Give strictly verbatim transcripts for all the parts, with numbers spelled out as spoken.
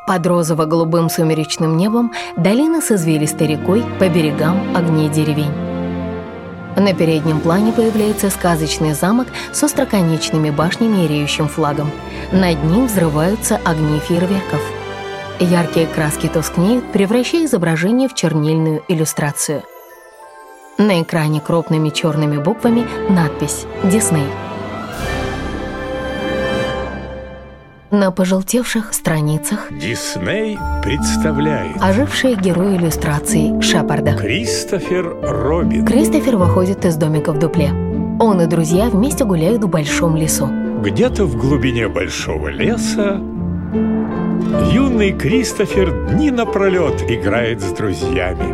Под розово-голубым сумеречным небом долина с извилистой рекой, по берегам огни деревень. На переднем плане появляется сказочный замок с остроконечными башнями и реющим флагом. Над ним взрываются огни фейерверков. Яркие краски тускнеют, превращая изображение в чернильную иллюстрацию. На экране крупными черными буквами надпись «Дисней». На пожелтевших страницах Дисней представляет ожившие герои иллюстраций Шепарда. Кристофер Робин. Кристофер выходит из домика в дупле. Он и друзья вместе гуляют в большом лесу. Где-то в глубине большого леса юный Кристофер дни напролет играет с друзьями.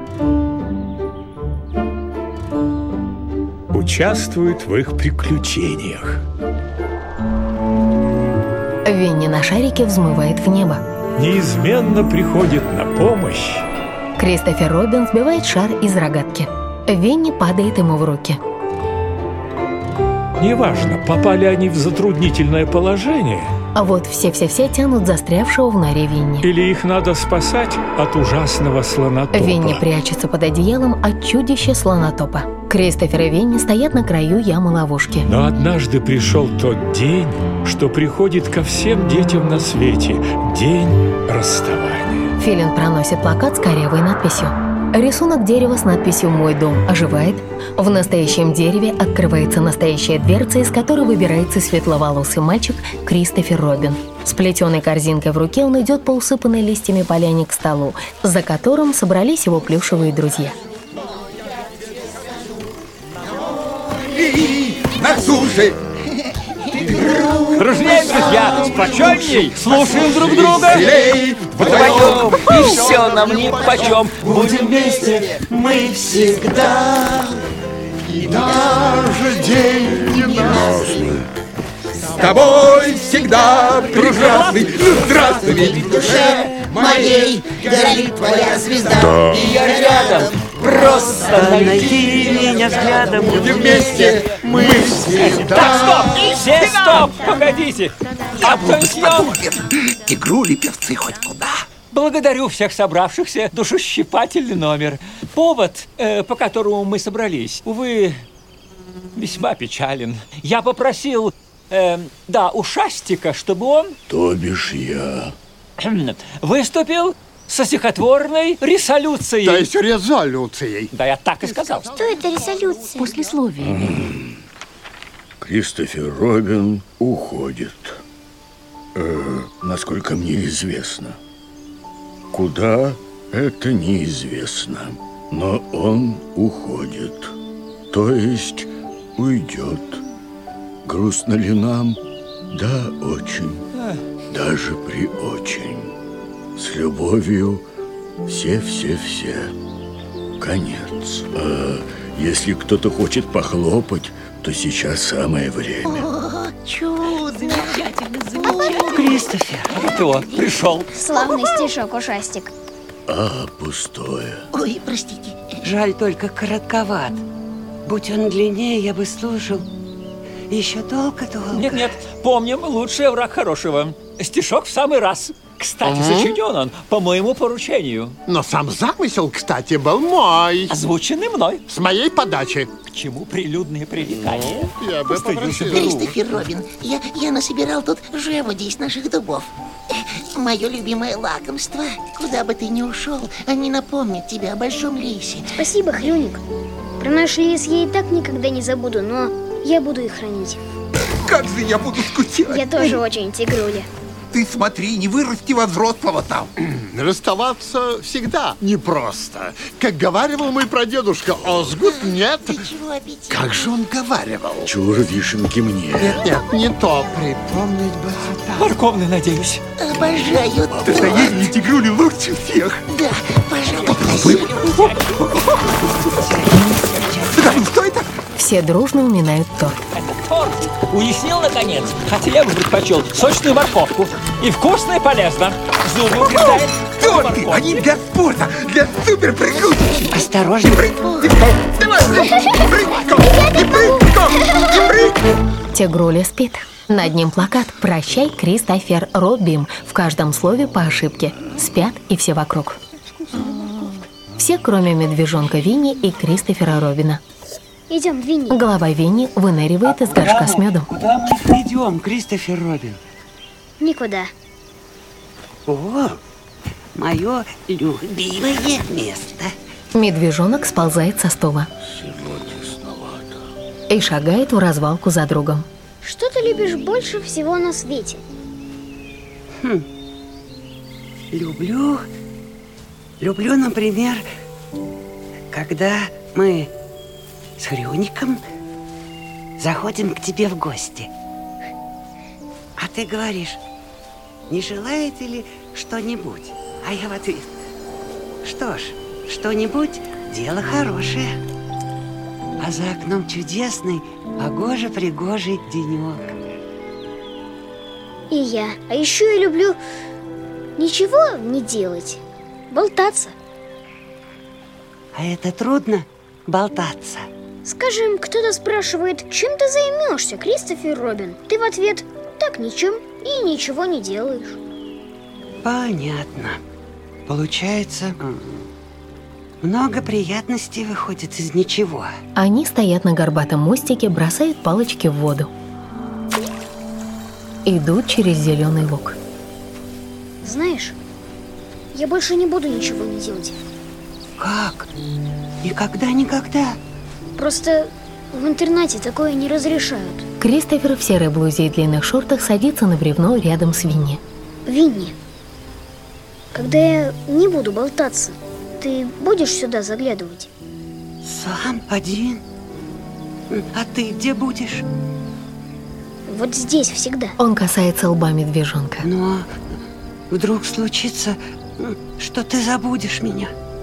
Участвует в их приключениях. Винни на шарике взмывает в небо. Неизменно приходит на помощь Кристофер Робин сбивает шар из рогатки. Винни падает ему в руки. Неважно, попали они в затруднительное положение, А вот все-все-все тянут застрявшего в норе Винни. или их надо спасать от ужасного слонотопа. Винни прячется под одеялом от чудища слонотопа. Кристофер и Винни стоят на краю ямы-ловушки. Но однажды пришел тот день, что приходит ко всем детям на свете. День расставания. Филин проносит плакат с корявой надписью. Рисунок дерева с надписью «Мой дом» оживает. В настоящем дереве открывается настоящая дверца, из которой выбирается светловолосый мальчик Кристофер Робин. С плетеной корзинкой в руке он идет по усыпанной листьями поляне к столу, за которым собрались его плюшевые друзья. На суше! Дружней, друзья, спокойней, слушаем друг друга. Веселей, Вдвоем, и все нам нипочем. Будем вместе мы всегда. И даже день ненастный с тобой всегда прекрасный. Ну, здравствуй, ведь в душе моей горит твоя звезда. И я рядом, просто найди меня взглядом. будем вместе мы всегда. Так, стоп! Все стоп! Погодите! Атtention! Тигрули, певцы хоть куда. Благодарю всех собравшихся. Душещипательный номер. Повод, э, по которому мы собрались, увы, весьма печален. Я попросил, э, да, ушастика, чтобы он... То бишь я. Выступил со стихотворной резолюцией. То есть резолюцией. Да, я так и сказал. Что это резолюция? Послесловие. Кристофер Робин уходит. Э, насколько мне известно. Куда, это неизвестно. Но он уходит. То есть уйдет. Грустно ли нам? Да, очень. Даже при очень. С любовью все-все-все. Конец. А если кто-то хочет похлопать, то сейчас самое время. О, чудо! Замечательно, замечательно. Кристофер, кто пришел? Славный стишок, ушастик. А, пустое. Ой, простите. Жаль, только коротковат. Будь он длиннее, я бы слушал еще долго-долго. Нет-нет, помним, лучший враг хорошего. Стишок в самый раз. Кстати, сочинен он по моему поручению. Но сам замысел, кстати, был мой. Озвученный мной. С моей подачи. К чему прилюдные пререкания? Я бы Постыдился попросил. бы. Кристофер Робин, я, я насобирал тут желуди из наших дубов. Мое любимое лакомство. Куда бы ты ни ушел, они напомнят тебе о большом лесе. Спасибо, Хрюник. Про наш лес я и так никогда не забуду, но я буду их хранить. Как же я буду скучать? Я тоже очень тигруля. Ты смотри, не вырасти во взрослого там. Расставаться всегда непросто. Как говаривал мой прадедушка, Озгуд нет. Ты чего аппетит? Как же он говаривал? Чур вишенки мне. Нет, нет, не то. Припомнить бы цвета. Морковный, надеюсь. Обожаю торт. Достояние тигрули лучше всех. Да, пожалуй, Да, ну что это? Все дружно уминают торт. Это торт. Уяснил, наконец? Хотя я бы предпочел сочную морковку. И вкусно, и полезно. Зубы укрепляет. Торты, они для спорта, для суперпрыгунов. Осторожно. Давай, прыгком, и прыгком, и прыгком. Тигруля спит. Над ним плакат «Прощай, Кристофер Робин». В каждом слове по ошибке. Спят и все вокруг. Все, кроме медвежонка Винни и Кристофера Робина. Идем, Винни. Голова Винни выныривает из горшка с медом. Куда мы идем, Кристофер Робин? Никуда. О, мое любимое место. Медвежонок сползает со стула и шагает в развалку за другом. Что ты любишь больше всего на свете? Хм. Люблю... Люблю, например, когда мы с Хрюником заходим к тебе в гости. А ты говоришь, не желаете ли что-нибудь? А я в ответ, что ж, что-нибудь – дело хорошее. А за окном чудесный, погоже-пригожий денек. И я. А еще я люблю ничего не делать. Болтаться. А это трудно – болтаться. Скажем, кто-то спрашивает, чем ты займешься, Кристофер Робин? Ты в ответ, так ничем, и ничего не делаешь. Понятно. Получается, много приятностей выходит из ничего. Они стоят на горбатом мостике, бросают палочки в воду. Идут через зеленый луг. Знаешь, я больше не буду ничего не делать. Как? Никогда-никогда? Просто в интернате такое не разрешают. Кристофер в серой блузе и длинных шортах садится на бревно рядом с Винни. Винни, когда я не буду болтаться, ты будешь сюда заглядывать? Сам один? А ты где будешь? Вот здесь всегда. Он касается лба медвежонка. Но вдруг случится, что ты забудешь меня.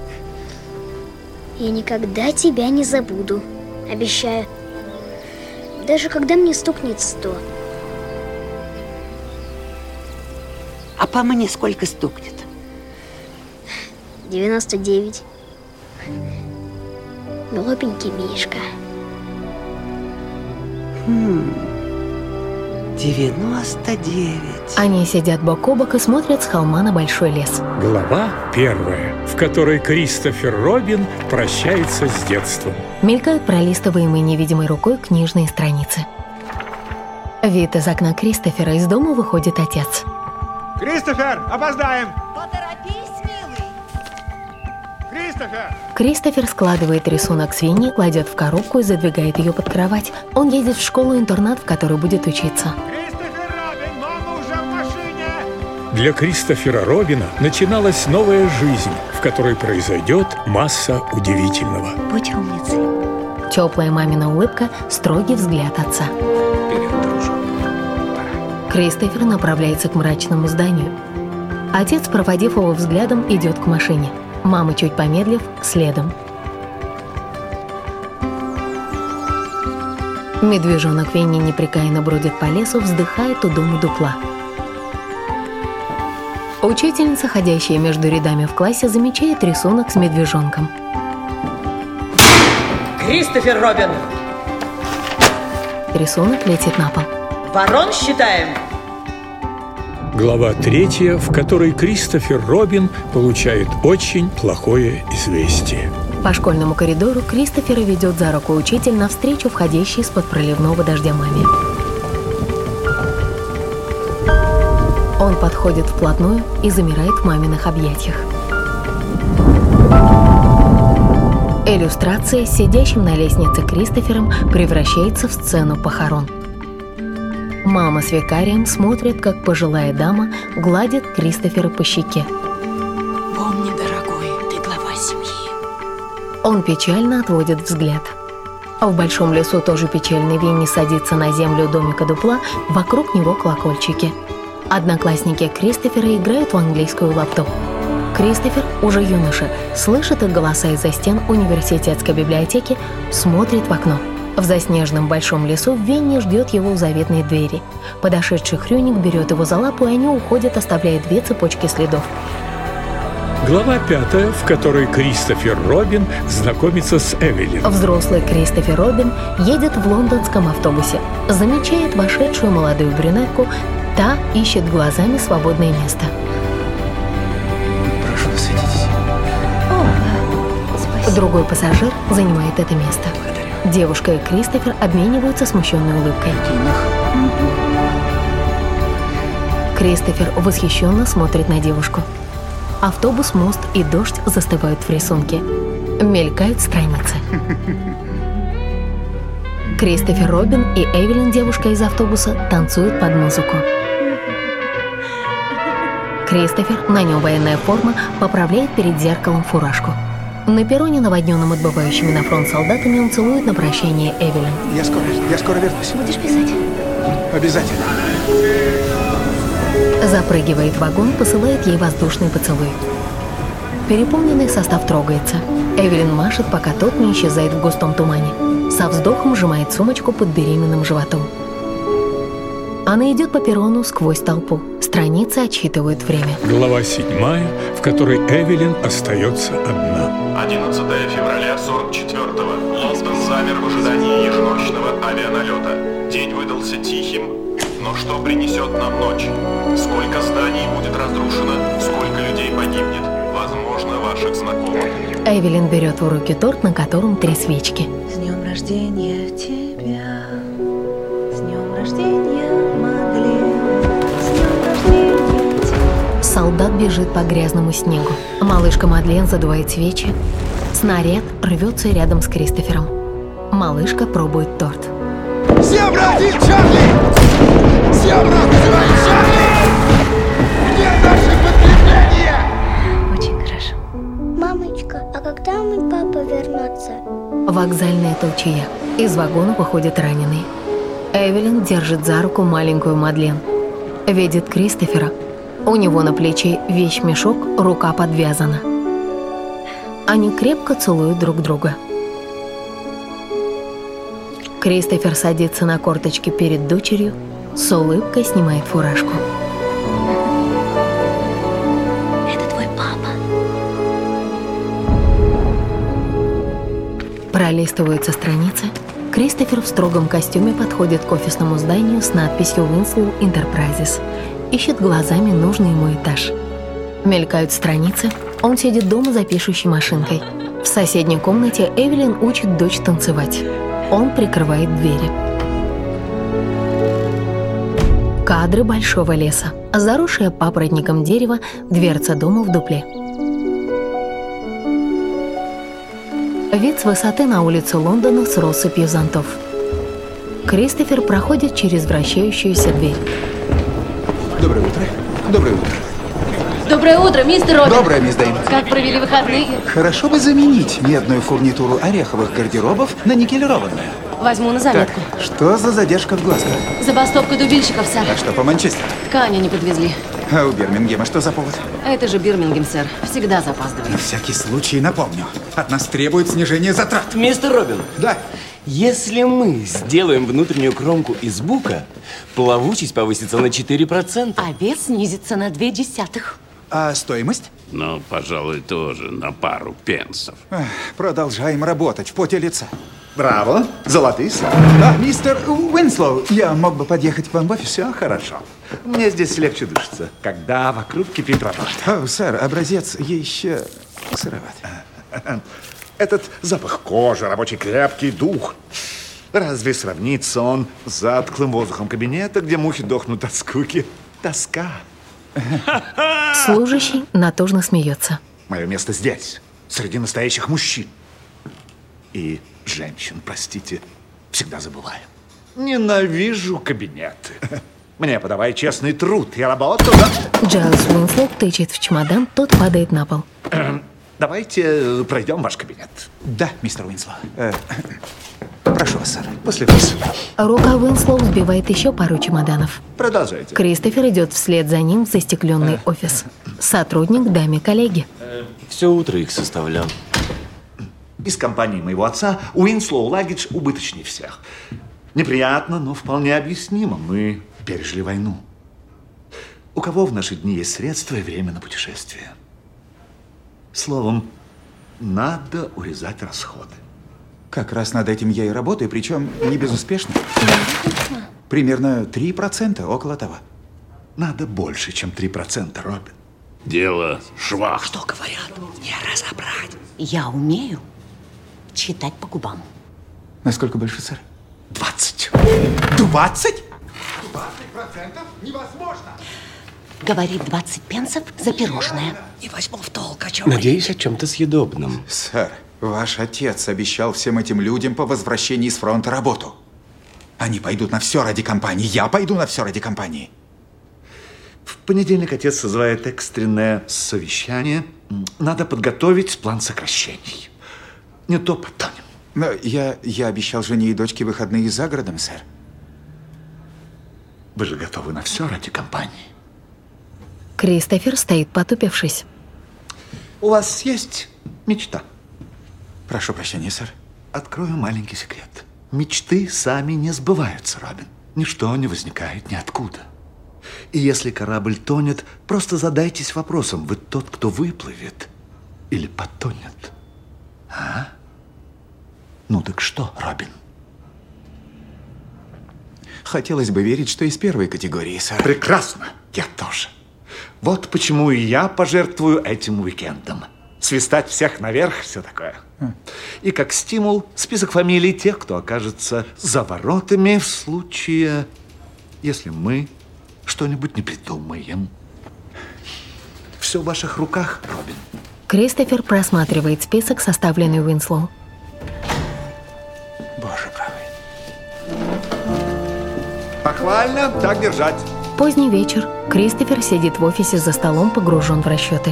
Я никогда тебя не забуду. Обещаю. Даже когда мне стукнет сто. А по мне сколько стукнет? девяносто девять. Глупенький Мишка. Хм. девяносто девять. Они сидят бок о бок и смотрят с холма на большой лес. Глава первая, в которой Кристофер Робин прощается с детством. Мелькают пролистываемые невидимой рукой книжные страницы. Вид из окна Кристофера. Из дома выходит отец. Кристофер, опоздаем! Поторопись, милый! Кристофер! Кристофер складывает рисунок с Винни, кладет в коробку и задвигает ее под кровать. Он едет в школу-интернат, в которой будет учиться. Кристофер Робин, мама уже в машине! Для Кристофера Робина начиналась новая жизнь, в которой произойдет масса удивительного. Будь умницей. Теплая мамина улыбка, строгий взгляд отца. Кристофер направляется к мрачному зданию. Отец, проводив его взглядом, идет к машине. Мама, чуть помедлив, следом. Медвежонок Винни непрекаянно бродит по лесу, вздыхает у дома дупла. Учительница, ходящая между рядами в классе, замечает рисунок с медвежонком. Кристофер Робин! Рисунок летит на пол. Ворон считаем! Глава третья, в которой Кристофер Робин получает очень плохое известие. По школьному коридору Кристофера ведет за руку учитель навстречу входящей из-под проливного дождя маме. Он подходит вплотную и замирает в маминых объятиях. Иллюстрация с сидящим на лестнице Кристофером превращается в сцену похорон. Мама с викарием смотрят, как пожилая дама гладит Кристофера по щеке. Помни, дорогой, ты глава семьи. Он печально отводит взгляд. А в большом лесу тоже печальный Винни садится на землю домика дупла, вокруг него колокольчики. Одноклассники Кристофера играют в английскую лапту. Кристофер, уже юноша, слышит их голоса из-за стен университетской библиотеки, смотрит в окно. В заснеженном большом лесу Винни ждет его у заветной двери. Подошедший Хрюник берет его за лапу, и они уходят, оставляя две цепочки следов. Глава пятая, в которой Кристофер Робин знакомится с Эвелин. Взрослый Кристофер Робин едет в лондонском автобусе, замечает вошедшую молодую брюнетку, та ищет глазами свободное место. Прошу, садитесь. О, спасибо. Другой пассажир занимает это место. Девушка и Кристофер обмениваются смущенной улыбкой. Кристофер восхищенно смотрит на девушку. Автобус, мост и дождь застывают в рисунке. Мелькают страницы. Кристофер Робин и Эвелин, девушка из автобуса, танцуют под музыку. Кристофер, на нем военная форма, поправляет перед зеркалом фуражку. На перроне, наводненном отбывающими на фронт солдатами, он целует на прощание Эвелин. Я скоро, я скоро вернусь. Будешь писать? Обязательно. Запрыгивает в вагон, посылает ей воздушный поцелуй. Переполненный состав трогается. Эвелин машет, пока тот не исчезает в густом тумане. Со вздохом сжимает сумочку под беременным животом. Она идет по перрону сквозь толпу. Страницы отсчитывают время. Глава седьмая, в которой Эвелин остается одна. одиннадцатое февраля сорок четвёртого. Лондон замер в ожидании еженочного авианалета. День выдался тихим. Но что принесет нам ночь? Сколько зданий будет разрушено? Сколько людей погибнет? Возможно, ваших знакомых. Эвелин берет в руки торт, на котором три свечки. С днем рождения тебя, с днем рождения, Мадлен, с днем рождения тебя. Солдат бежит по грязному снегу. Малышка Мадлен задувает свечи. Снаряд рвется рядом с Кристофером. Малышка пробует торт. Всем братья, Чарли! Всем братья, Чарли! Где наше подкрепление? Очень хорошо. Мамочка, а когда мой папа вернется? Вокзальная толчая. Из вагона выходят раненые. Эвелин держит за руку маленькую Мадлен. Видит Кристофера. У него на плече вещмешок, рука подвязана. Они крепко целуют друг друга. Кристофер садится на корточки перед дочерью, с улыбкой снимает фуражку. Это твой папа. Пролистываются страницы. Кристофер в строгом костюме подходит к офисному зданию с надписью «Winslow Enterprises». Ищет глазами нужный ему этаж. Мелькают страницы. Он сидит дома за пишущей машинкой. В соседней комнате Эвелин учит дочь танцевать. Он прикрывает двери. Кадры большого леса. Заросшее папоротником дерево, дверца дома в дупле. Вид с высоты на улицу Лондона с россыпью зонтов. Кристофер проходит через вращающуюся дверь. Доброе утро. Доброе утро. Доброе утро, мистер Робин. Доброе, мисс Дэйн. Как провели выходные? Хорошо бы заменить медную фурнитуру ореховых гардеробов на никелированную. Возьму на заметку. Так, что за задержка в Глазго? Забастовка дубильщиков, сэр. А что по Манчестеру? Ткани не подвезли. А у Бирмингема что за повод? Это же Бирмингем, сэр. Всегда запаздывает. На всякий случай напомню. От нас требует снижение затрат. Мистер Робин. Да. Если мы сделаем внутреннюю кромку из бука, плавучесть повысится на четыре процента. А вес снизится на две десятых. А стоимость? Ну, пожалуй, тоже на пару пенсов. Эх, продолжаем работать в поте лица. Браво! Золотые слова. А, мистер Уинслоу, я мог бы подъехать к вам в офис? Все хорошо. Мне здесь легче дышится, когда вокруг кипит работа. О, сэр, образец еще сыроват. Этот запах кожи, рабочий крепкий дух. Разве сравнится он с затхлым воздухом кабинета, где мухи дохнут от скуки? Тоска. Служащий натужно смеется. Мое место здесь, среди настоящих мужчин. И женщин, простите, всегда забываю. Ненавижу кабинеты. Мне подавай честный труд и работу. Да? Джайлс Уинслоу тычет в чемодан, тот падает на пол. Давайте пройдем в ваш кабинет. Да, мистер Уинслоу. Э, прошу вас, сэр. После вас. Рука Уинслоу сбивает еще пару чемоданов. Продолжайте. Кристофер идет вслед за ним в застекленный офис. Сотрудник даме коллеги. Все утро их составлял. Из компании моего отца Уинслоу Лагидж убыточнее всех. Неприятно, но вполне объяснимо. Мы пережили войну. У кого в наши дни есть средства и время на путешествие? Словом, надо урезать расходы. Как раз над этим я и работаю, причем не безуспешно. Примерно три процента, около того. Надо больше, чем три процента, Робин. Дело швах. Что говорят? Не разобрать. Я умею читать по губам. Насколько больше, сэр? Двадцать. Двадцать? двадцать процентов невозможно. Говорит, двадцать пенсов за пирожное. Не возьму в толк, о чем Надеюсь, о чем-то съедобном. Сэр, ваш отец обещал всем этим людям по возвращении с фронта работу. Они пойдут на все ради компании. Я пойду на все ради компании. В понедельник отец созывает экстренное совещание. Надо подготовить план сокращений. Не то потонем. Но я, я обещал жене и дочке выходные за городом, сэр. Вы же готовы на все ради компании. Кристофер стоит, потупившись. У вас есть мечта? Прошу прощения, сэр. Открою маленький секрет. Мечты сами не сбываются, Робин. Ничто не возникает ниоткуда. И если корабль тонет, просто задайтесь вопросом, вы тот, кто выплывет или потонет? А? Ну так что, Робин? Хотелось бы верить, что из первой категории, сэр. Прекрасно. Я тоже. Вот почему и я пожертвую этим уикендом. Свистать всех наверх, все такое. И как стимул список фамилий тех, кто окажется за воротами в случае, если мы что-нибудь не придумаем. Все в ваших руках, Робин. Кристофер просматривает список, составленный Уинслоу. Боже правый. Похвально, так держать. Поздний вечер. Кристофер сидит в офисе за столом, погружен в расчеты.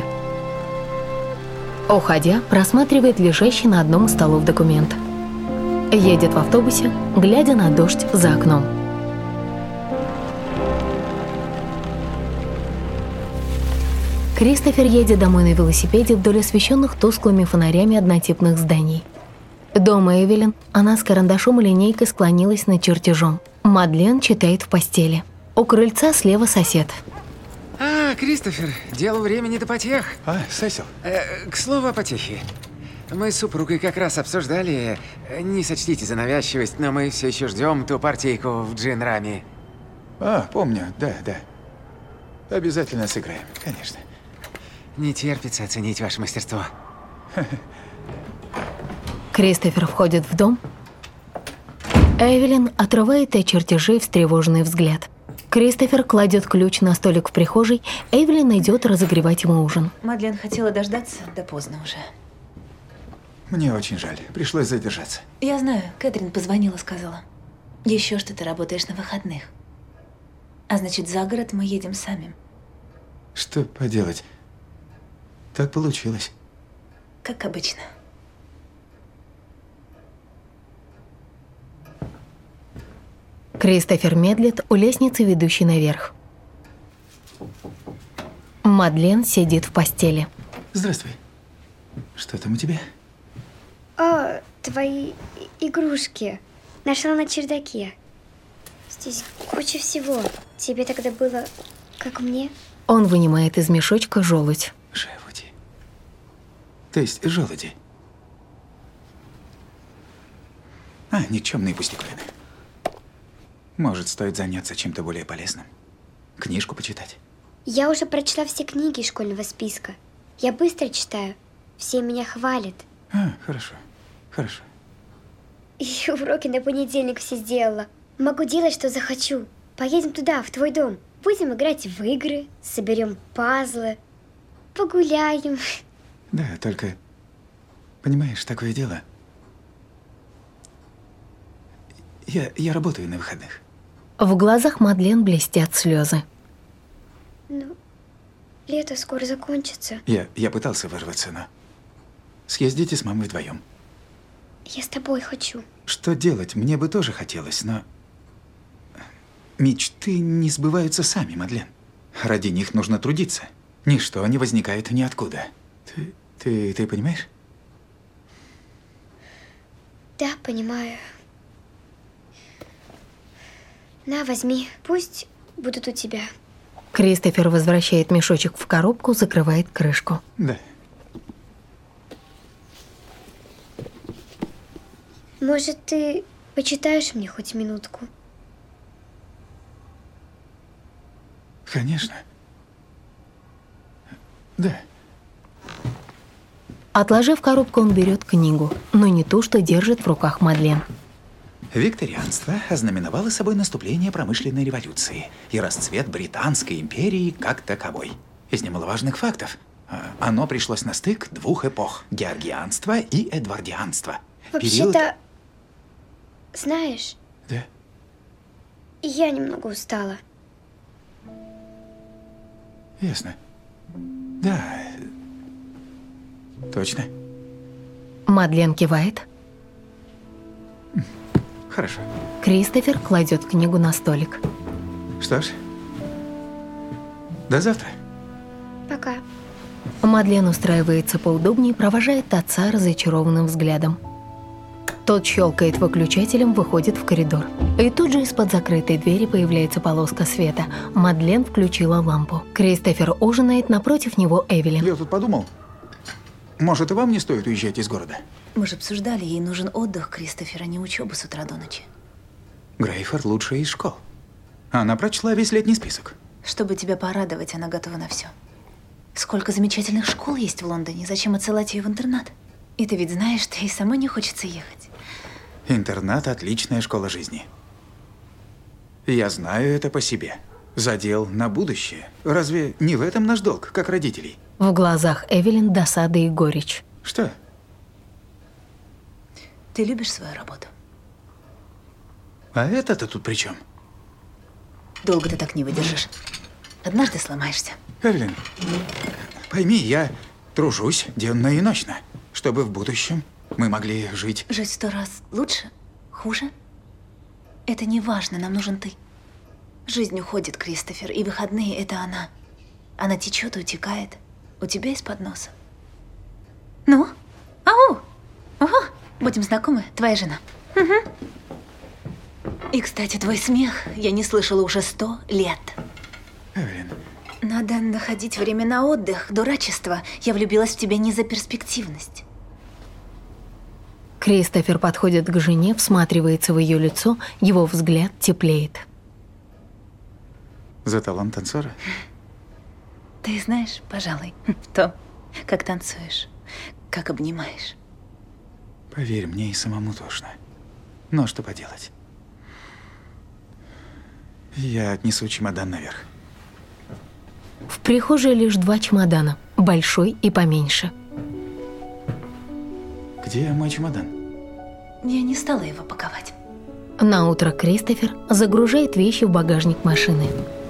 Уходя, просматривает лежащий на одном из столов документ. Едет в автобусе, глядя на дождь за окном. Кристофер едет домой на велосипеде вдоль освещенных тусклыми фонарями однотипных зданий. Дома Эвелин, она с карандашом и линейкой склонилась над чертежом. Мадлен читает в постели. У крыльца слева сосед. А, Кристофер, дело времени до потех. А, Сесил. Э, к слову о потехе. Мы с супругой как раз обсуждали, не сочтите за навязчивость, но мы все еще ждем ту партийку в джин-раме. А, помню, да, да. Обязательно сыграем, конечно. Не терпится оценить ваше мастерство. Кристофер входит в дом. Эвелин отрывает от чертежей встревоженный взгляд. Кристофер кладет ключ на столик в прихожей. Эвелин идет разогревать ему ужин. Мадлен хотела дождаться, да поздно уже. Мне очень жаль. Пришлось задержаться. Я знаю, Кэтрин позвонила, сказала. Еще что ты работаешь на выходных. А значит, за город мы едем сами. Что поделать? Так получилось. Как обычно. Кристофер медлит у лестницы, ведущей наверх. Мадлен сидит в постели. Здравствуй. Что там у тебя? О, твои игрушки. Нашла на чердаке. Здесь куча всего. Тебе тогда было, как мне? Он вынимает из мешочка желудь. Желуди. То есть желуди. А, никчемные пустяковины. Может, стоит заняться чем-то более полезным. Книжку почитать. Я уже прочла все книги из школьного списка. Я быстро читаю. Все меня хвалят. А, хорошо. Хорошо. И уроки на понедельник все сделала. Могу делать, что захочу. Поедем туда, в твой дом. Будем играть в игры, соберем пазлы, погуляем. Да, только, понимаешь, такое дело. Я, я работаю на выходных. В глазах Мадлен блестят слезы. Ну, лето скоро закончится. Я, я пытался вырваться, но... Съездите с мамой вдвоем. Я с тобой хочу. Что делать? Мне бы тоже хотелось, но... Мечты не сбываются сами, Мадлен. Ради них нужно трудиться. Ничто не возникает ниоткуда. Ты, ты, ты понимаешь? Да, понимаю. На, возьми. Пусть будут у тебя. Кристофер возвращает мешочек в коробку, закрывает крышку. Да. Может, ты почитаешь мне хоть минутку? Конечно. Да. Отложив коробку, он берет книгу, но не ту, что держит в руках Мадлен. Викторианство ознаменовало собой наступление промышленной революции и расцвет Британской империи как таковой. Из немаловажных фактов. Оно пришлось на стык двух эпох – георгианства и эдвардианства. Вообще-то, Период... знаешь, Да. я немного устала. Ясно. Да. Точно. Мадлен кивает. Хорошо. Кристофер кладет книгу на столик. Что ж, до завтра. Пока. Мадлен устраивается поудобнее и провожает отца разочарованным взглядом. Тот щелкает выключателем, выходит в коридор. И тут же из-под закрытой двери появляется полоска света. Мадлен включила лампу. Кристофер ужинает, напротив него Эвелин. Я тут подумал, может, и вам не стоит уезжать из города? Мы же обсуждали, ей нужен отдых, Кристофер, а не учеба с утра до ночи. Грейфорд лучшая из школ. Она прочла весь летний список. Чтобы тебя порадовать, она готова на все. Сколько замечательных школ есть в Лондоне, зачем отсылать ее в интернат? И ты ведь знаешь, что ей самой не хочется ехать. Интернат – отличная школа жизни. Я знаю это по себе. Задел на будущее. Разве не в этом наш долг, как родителей? В глазах Эвелин досада и горечь. Что? Ты любишь свою работу? А это-то тут при чем? Долго ты так не выдержишь. Однажды сломаешься. Эвелин, пойми, я тружусь денно и ночно, чтобы в будущем мы могли жить... Жить сто раз лучше? Хуже? Это не важно, нам нужен ты. Жизнь уходит, Кристофер, и выходные — это она. Она течет и утекает. У тебя из-под носа. Ну? Ау! Ого! Будем знакомы, твоя жена. Угу. И, кстати, твой смех я не слышала уже сто лет. Эвелин. Надо находить время на отдых, дурачество. Я влюбилась в тебя не за перспективность. Кристофер подходит к жене, всматривается в ее лицо, его взгляд теплеет. За талант танцора? Ты знаешь, пожалуй, то, как танцуешь, как обнимаешь. Поверь, мне и самому тошно. Но что поделать? Я отнесу чемодан наверх. В прихожей лишь два чемодана, большой и поменьше. Где мой чемодан? Я не стала его паковать. Наутро Кристофер загружает вещи в багажник машины.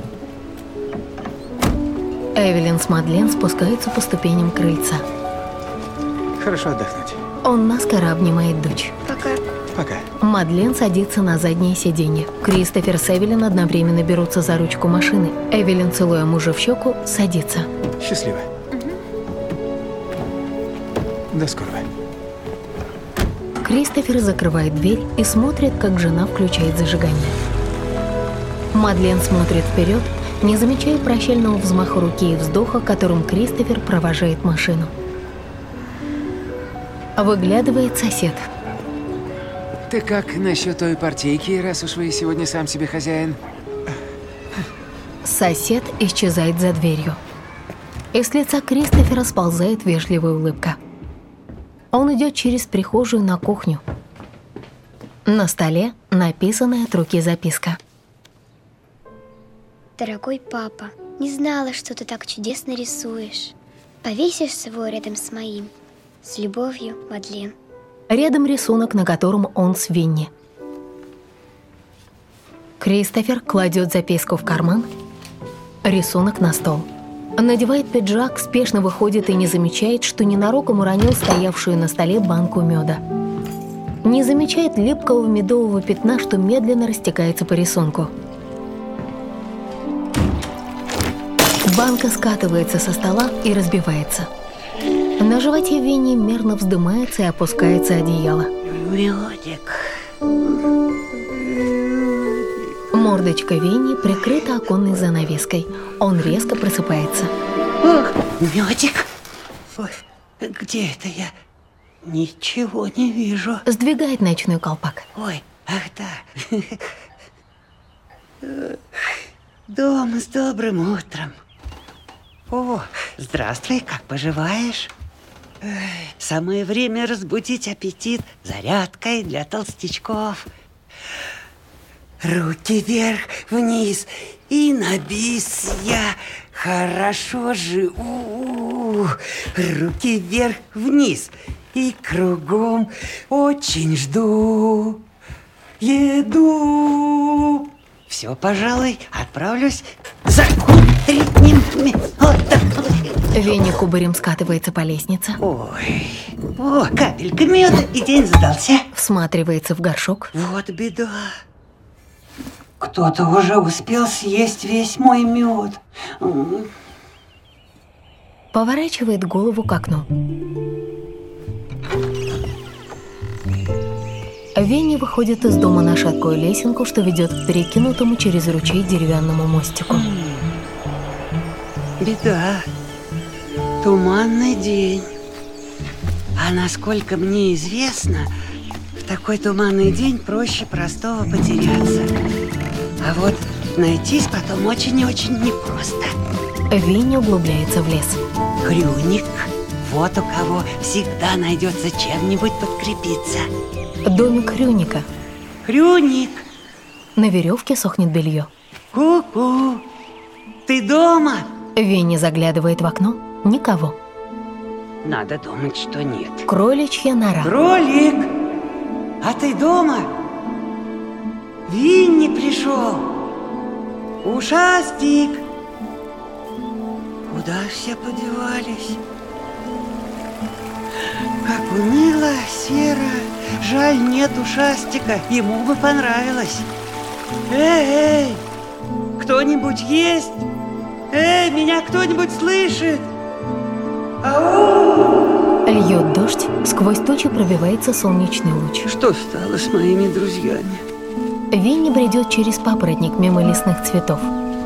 Эвелин с Мадлен спускаются по ступеням крыльца. Хорошо отдохнуть. Он наскоро обнимает дочь. Пока. Пока. Мадлен садится на заднее сиденье. Кристофер с Эвелин одновременно берутся за ручку машины. Эвелин, целуя мужа в щеку, садится. Счастливо. Угу. До скорого. Кристофер закрывает дверь и смотрит, как жена включает зажигание. Мадлен смотрит вперед, не замечая прощального взмаха руки и вздоха, которым Кристофер провожает машину. Выглядывает сосед. Ты как насчет той партийки, раз уж вы сегодня сам себе хозяин? Сосед исчезает за дверью. И с лица Кристофера сползает вежливая улыбка. Он идет через прихожую на кухню. На столе написанная от руки записка. Дорогой папа, не знала, что ты так чудесно рисуешь. Повесишь свой рядом с моим. С любовью, Мадлен. Рядом рисунок, на котором он с Винни. Кристофер кладет записку в карман, рисунок на стол. Надевает пиджак, спешно выходит и не замечает, что ненароком уронил стоявшую на столе банку меда. Не замечает липкого медового пятна, что медленно растекается по рисунку. Банка скатывается со стола и разбивается. На животе Винни мерно вздымается и опускается одеяло. Медик. Мордочка Винни прикрыта оконной занавеской. Он резко просыпается. Медик. Ой, где это я? Ничего не вижу. Сдвигает ночной колпак. Ой, ах да. Дом с добрым утром. О, здравствуй, как поживаешь? Эх, самое время разбудить аппетит зарядкой для толстячков. Руки вверх, вниз и на бис я. Хорошо же. У-у-у. Руки вверх, вниз и кругом. Очень жду. Еду. Все, пожалуй, отправлюсь за утренним медом. Винни кубарем скатывается по лестнице. Ой, о, капелька меда, и день задался. Всматривается в горшок. Вот беда. Кто-то уже успел съесть весь мой мед. Поворачивает голову к окну. Винни выходит из дома на шаткую лесенку, что ведет к перекинутому через ручей деревянному мостику. Беда. Туманный день. А насколько мне известно, в такой туманный день проще простого потеряться. А вот найтись потом очень и очень непросто. Винни углубляется в лес. Хрюник. Вот у кого всегда найдется чем-нибудь подкрепиться. Домик Хрюника. Хрюник. На веревке сохнет белье. Ку-ку. Ты дома? Винни заглядывает в окно. Никого. Надо думать, что нет. Кроличья нора. Кролик! А ты дома? Винни пришел. Ушастик. Куда все подевались? Как уныло, серо. Жаль, нет ушастика. Ему бы понравилось. Эй, эй! Кто-нибудь есть? Эй, меня кто-нибудь слышит? Ау! Льет дождь, сквозь тучи пробивается солнечный луч. Что стало с моими друзьями? Винни бредет через папоротник мимо лесных цветов.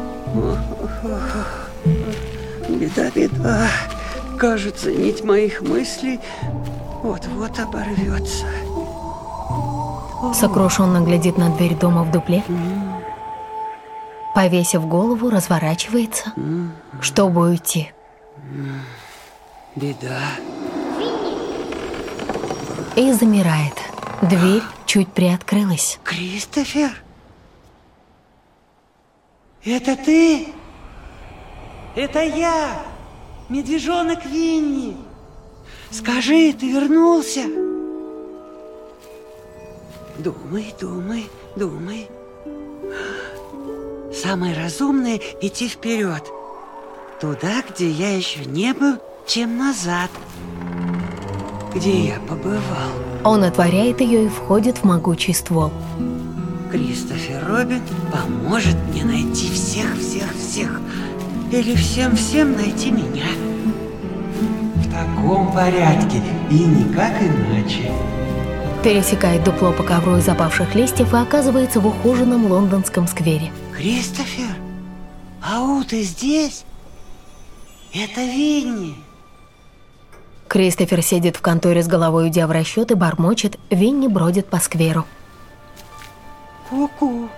Беда, беда. Кажется, нить моих мыслей вот-вот оборвется. Сокрушенно глядит на дверь дома в дупле. Повесив голову, разворачивается, чтобы уйти. Беда. И замирает. Дверь чуть приоткрылась. Кристофер? Это ты? Это я, медвежонок Винни. Скажи, ты вернулся? Думай, думай, думай. Самое разумное – идти вперед. Туда, где я еще не был, чем назад. Где я побывал. Он отворяет ее и входит в могучий ствол. Кристофер Робин поможет мне найти всех-всех-всех. Или всем-всем найти меня. В таком порядке и никак иначе. Пересекает дупло по ковру из опавших листьев и оказывается в ухоженном лондонском сквере. Кристофер, ау, ты здесь? Это Винни. Кристофер сидит в конторе с головой уйдя в расчет и бормочет. Винни бродит по скверу. Ку-ку.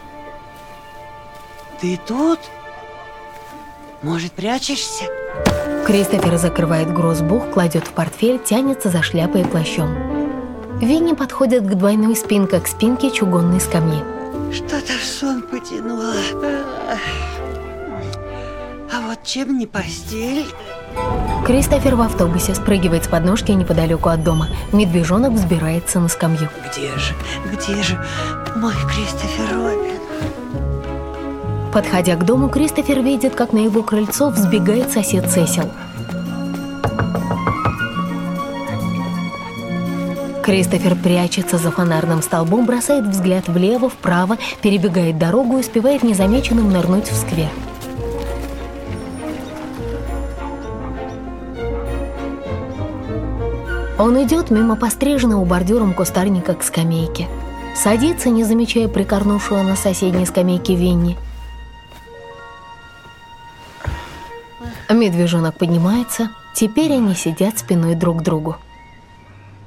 Ты тут? Может, прячешься? Кристофер закрывает грозбух, кладет в портфель, тянется за шляпой и плащом. Винни подходит к двойной спинке к спинке чугунной скамьи. Что-то в сон потянуло. А вот чем не постель? Кристофер в автобусе спрыгивает с подножки неподалеку от дома. Медвежонок взбирается на скамью. Где же, где же мой Кристофер Робин? Подходя к дому, Кристофер видит, как на его крыльцо взбегает сосед Сесил. Кристофер прячется за фонарным столбом, бросает взгляд влево, вправо, перебегает дорогу и успевает незамеченным нырнуть в сквер. Он идет мимо постриженного бордюром кустарника к скамейке. Садится, не замечая прикорнувшего на соседней скамейке Винни. Медвежонок поднимается. Теперь они сидят спиной друг к другу.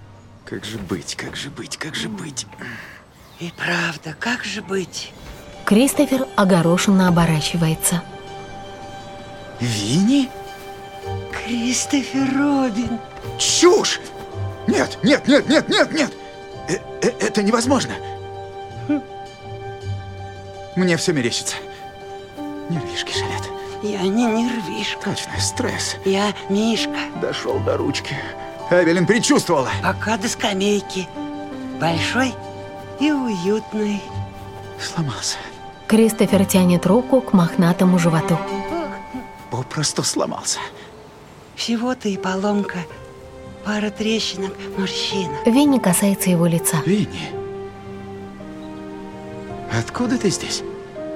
Как же быть, как же быть, как же быть? И правда, как же быть? Кристофер огорошенно оборачивается. Винни? Кристофер Робин. Чушь! Нет, нет, нет, нет, нет, нет! Э -э Это невозможно. Мне все мерещится. Нервишки шалят. Я не нервишка. Точно, стресс. Я Мишка. Дошел до ручки. Эвелин предчувствовала. Пока до скамейки. Большой и уютный. Сломался. Кристофер тянет руку к мохнатому животу. Попросту сломался. Всего-то и поломка. Пара трещинок, морщинок. Винни касается его лица. Винни, откуда ты здесь?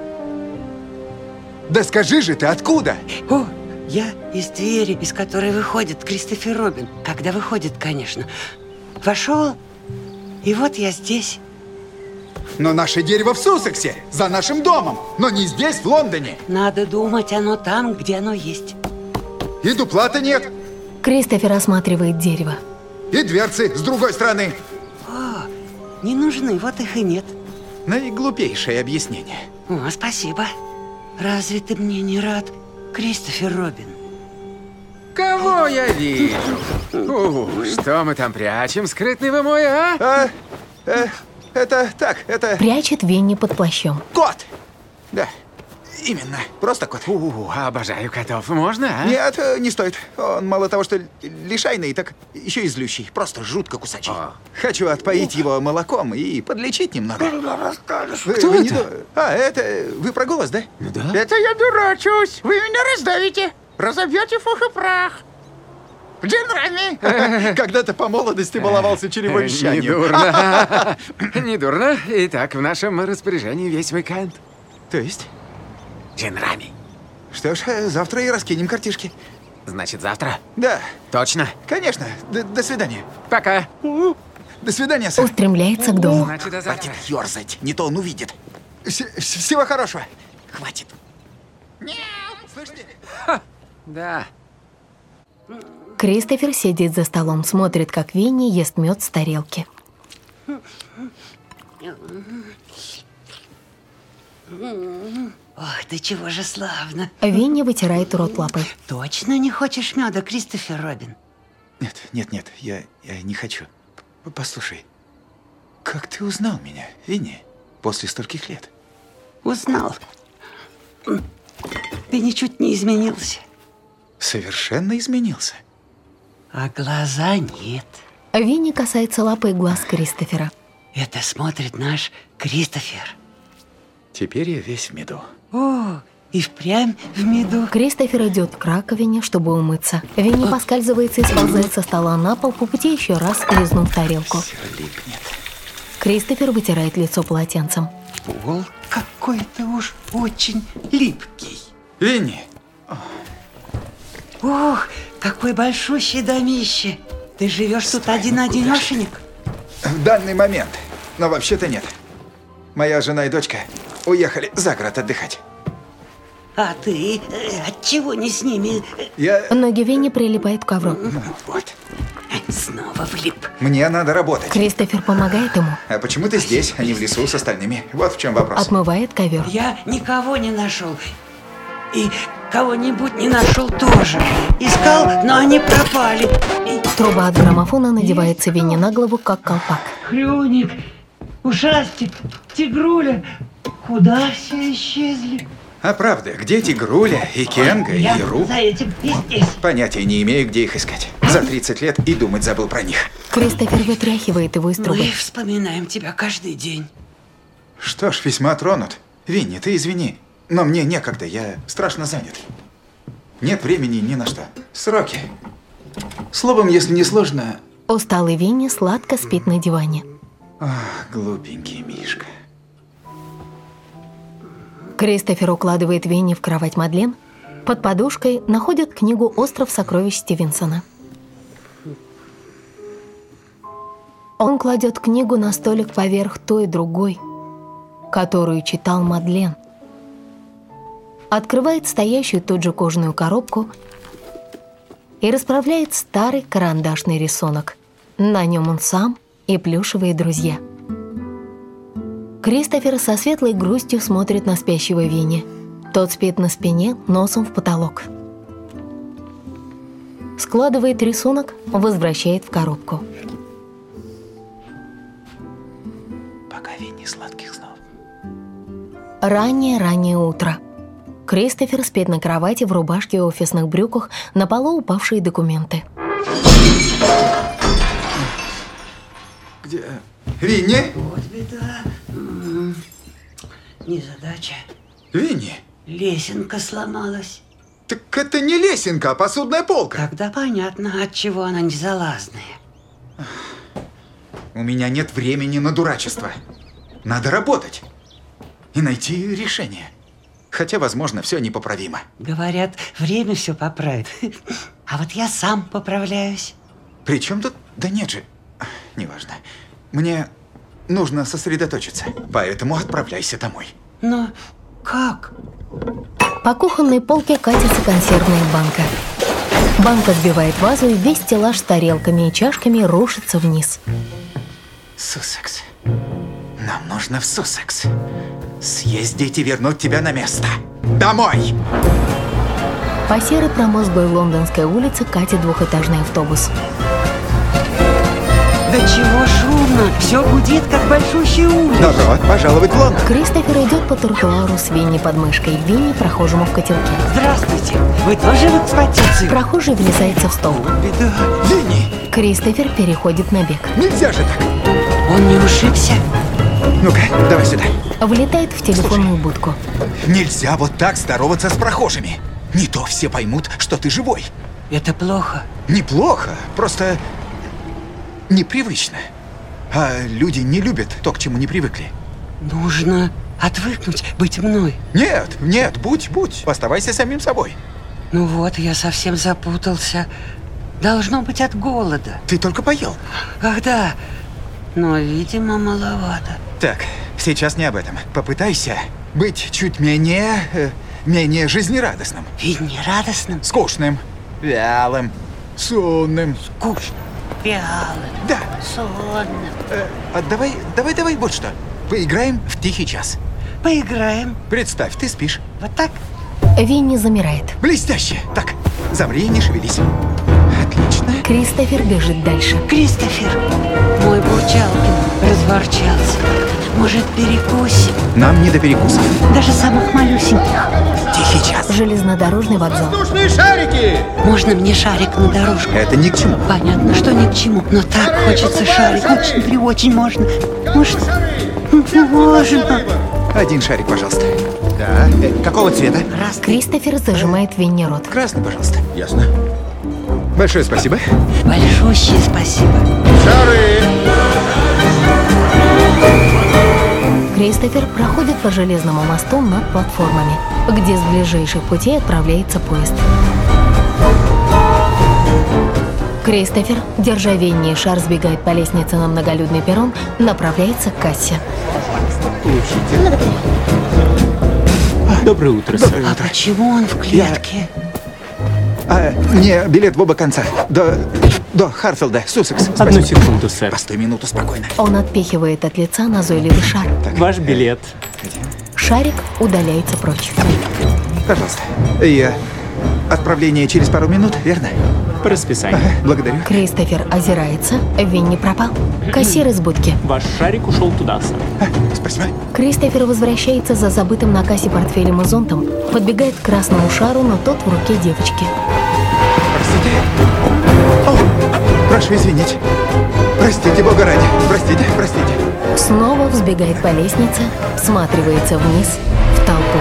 Да скажи же ты, откуда? О, я из двери, из которой выходит Кристофер Робин. Когда выходит, конечно. Вошел, и вот я здесь. Но наше дерево в Суссексе, за нашим домом, но не здесь, в Лондоне. Надо думать, оно там, где оно есть. И дуплата нет. Кристофер осматривает дерево. И дверцы с другой стороны. О, не нужны, вот их и нет. Наиглупейшее объяснение. О, спасибо. Разве ты мне не рад, Кристофер Робин? Кого я вижу? У, что мы там прячем, скрытный вы мой, а? а э, это так, это... Прячет Винни под плащом. Кот! Да, именно, просто кот. У, обожаю котов, можно, а? Нет, не стоит. Он мало того, что лишайный, так еще и злющий. Просто жутко кусачий. О. Хочу отпоить его молоком и подлечить немного. Вы, Кто вы это? Не... А, это вы про голос, да? Ну да. Это я дурачусь. Вы меня раздавите. Разобьете в пух и прах. Джин Рами. Когда-то по молодости баловался черевовещанием. Недурно. Недурно. Итак, в нашем распоряжении весь уикенд. То есть? Джин Рами. Что ж, завтра и раскинем картишки. Значит, завтра? Да. Точно? Конечно. Д до свидания. Пока. До свидания, сэр. Устремляется к дому. Значит, до завтра. Хватит ерзать, не то он увидит. Вс всего хорошего. Хватит. Слышите? Ха. Да. Кристофер сидит за столом, смотрит, как Винни ест мед с тарелки. Ох, да чего же славно. Винни вытирает рот лапой. Точно не хочешь меда, Кристофер Робин? Нет, нет, нет, я, я не хочу. Послушай, как ты узнал меня, Винни, после стольких лет? Узнал. Ты ничуть не изменился. Совершенно изменился. А глаза нет. Винни касается лапой глаз Кристофера. Это смотрит наш Кристофер. Теперь я весь в меду. О, и впрямь в меду. Кристофер идет к раковине, чтобы умыться. Винни поскальзывается и сползает со стола на пол, по пути еще раз лизнув тарелку. Все липнет. Кристофер вытирает лицо полотенцем. Пол какой-то уж очень липкий. Винни! Ох, какой большущий домище. Ты живешь тут один-одинешенек? В данный момент. Но вообще-то нет. Моя жена и дочка уехали за город отдыхать. А ты отчего не с ними? Я... Ноги Винни прилипают к ковру. Ну вот. Снова влип. Мне надо работать. Кристофер помогает ему. А почему ты здесь, а не в лесу с остальными? Вот в чем вопрос. Отмывает ковер. Я никого не нашел. И кого-нибудь не нашел тоже. Искал, но они пропали. И... Труба от граммофона надевается Винни на голову, как колпак. Хрюник, ушастик, тигруля. Куда все исчезли? А правда, где Тигруля и Кенга Я и Ру? за этим и здесь. Понятия не имею, где их искать. За тридцать лет и думать забыл про них. Кристофер вытряхивает его из трубы. Мы вспоминаем тебя каждый день. Что ж, весьма тронут. Винни, ты извини, но мне некогда, я страшно занят. Нет времени ни на что. Сроки. Словом, если не сложно... Усталый Винни сладко спит на диване. Ах, глупенький Мишка. Кристофер укладывает Винни в кровать Мадлен. Под подушкой находят книгу «Остров сокровищ» Стивенсона. Он кладет книгу на столик поверх той другой, которую читал Мадлен. Открывает стоящую тут же кожаную коробку и расправляет старый карандашный рисунок. На нем он сам и плюшевые друзья. Кристофер со светлой грустью смотрит на спящего Винни. Тот спит на спине, носом в потолок. Складывает рисунок, возвращает в коробку. Пока, Винни, сладких снов. Раннее-раннее утро. Кристофер спит на кровати в рубашке и офисных брюках, на полу упавшие документы. Где? Винни? Вот беда. М-м, незадача. Винни? Лесенка сломалась. Так это не лесенка, а посудная полка. Тогда понятно, от чего она незалазная. У меня нет времени на дурачество. Надо работать и найти решение. Хотя, возможно, все непоправимо. Говорят, время все поправит. А вот я сам поправляюсь. При чем тут? Да нет же. Неважно. Мне нужно сосредоточиться. Поэтому отправляйся домой. Но как? По кухонной полке катится консервная банка. Банка сбивает вазу, и весь стеллаж с тарелками и чашками рушится вниз. Суссекс. Нам нужно в Суссекс. Съездить и вернуть тебя на место. Домой! По серой промозглой лондонской улице катит двухэтажный автобус. Да чего шумно? Все гудит, как большущий улей. Добро пожаловать в Лондон. Кристофер идет по тротуару с Винни под мышкой. Винни прохожему в котелке. Здравствуйте. Вы тоже в эксплуатации? Прохожий врезается в стол. Беда. Винни! Кристофер переходит на бег. Нельзя же так. Он не ушибся? Ну-ка, давай сюда. Влетает в телефонную Слушай, будку. Нельзя вот так здороваться с прохожими. Не то все поймут, что ты живой. Это плохо. Неплохо, просто непривычно. А люди не любят то, к чему не привыкли. Нужно отвыкнуть быть мной. Нет, нет, будь, будь. Оставайся самим собой. Ну вот, я совсем запутался. Должно быть от голода. Ты только поел. Ах да, но, видимо, маловато. Так, сейчас не об этом. Попытайся быть чуть менее, э, менее жизнерадостным. Ведь не радостным? Скучным, вялым, сонным. Скучным, вялым, да, сонным. Э, а давай, давай, давай вот что. Поиграем в тихий час. Поиграем. Представь, ты спишь. Вот так? Винни замирает. Блестяще. Так, замри и не шевелись. Отлично. Кристофер бежит дальше. Кристофер, мой бурчалкин разворчался. Может, перекусим? Нам не до перекусов. Даже самых малюсеньких. Тихий час. Железнодорожный вокзал. Воздушные шарики! Можно мне шарик на дорожку? Это ни к чему. Понятно, что ни к чему. Но так хочется шарик. Очень при очень можно. Может, можно. Один шарик, пожалуйста. Да. Э, какого цвета? Красный. Кристофер зажимает Винни рот. Красный, пожалуйста. Ясно. Большое спасибо. Большущее спасибо. Шары! Кристофер проходит по железному мосту над платформами, где с ближайших путей отправляется поезд. Кристофер, держа Винни и шар, сбегает по лестнице на многолюдный перрон, направляется к кассе. Доброе утро, сэр. А почему он в клетке? А, мне билет в оба конца. До, до Харфилда, Суссекс. Одну секунду, сэр. Постой минуту, спокойно. Он отпихивает от лица назойливый шар. Так, Ваш билет. Шарик удаляется прочь. Пожалуйста. И отправление через пару минут, верно? По расписанию. Ага, благодарю. Кристофер озирается. Винни пропал. Кассир из будки. Ваш шарик ушел туда, сэр. А, спасибо. Кристофер возвращается за забытым на кассе портфелем и зонтом, подбегает к красному шару, но тот в руке девочки. Простите. О, прошу извинить. Простите, Бога ради. Простите, простите. Снова взбегает по лестнице, всматривается вниз в толпу.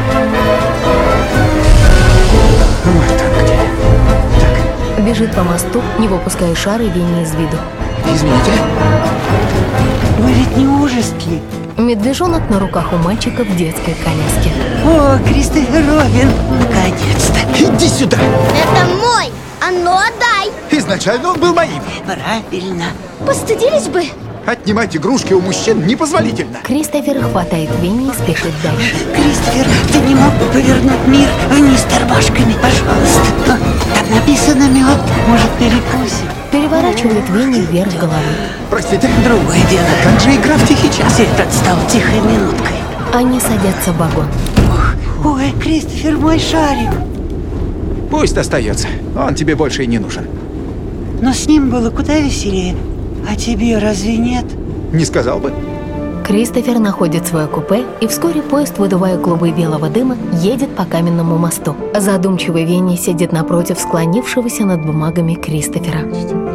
Вот так где. Так. Бежит по мосту, не выпуская шара и Винни из виду. Извините. Вы ведь не ужаски. Медвежонок на руках у мальчика в детской коляске. О, Кристофер Робин, наконец-то. Иди сюда. Это мой! А ну отдай! Изначально он был моим. Правильно. Постыдились бы! Отнимать игрушки у мужчин непозволительно. Кристофер хватает Винни и спешит дальше. Кристофер, ты не мог бы повернуть мир вниз тормашками, пожалуйста? Там написано мед. Может, перекусим? Переворачивает поворачивает Винни вверх головой. Простите? Другое дело. Как же игра в тихий час? Этот стал тихой минуткой. Они садятся в вагон. Ой, Кристофер, мой шарик. Пусть остается. Он тебе больше и не нужен. Но с ним было куда веселее. А тебе разве нет? Не сказал бы. Кристофер находит свое купе, и вскоре поезд, выдувая клубы белого дыма, едет по каменному мосту. Задумчивый Винни сидит напротив склонившегося над бумагами Кристофера.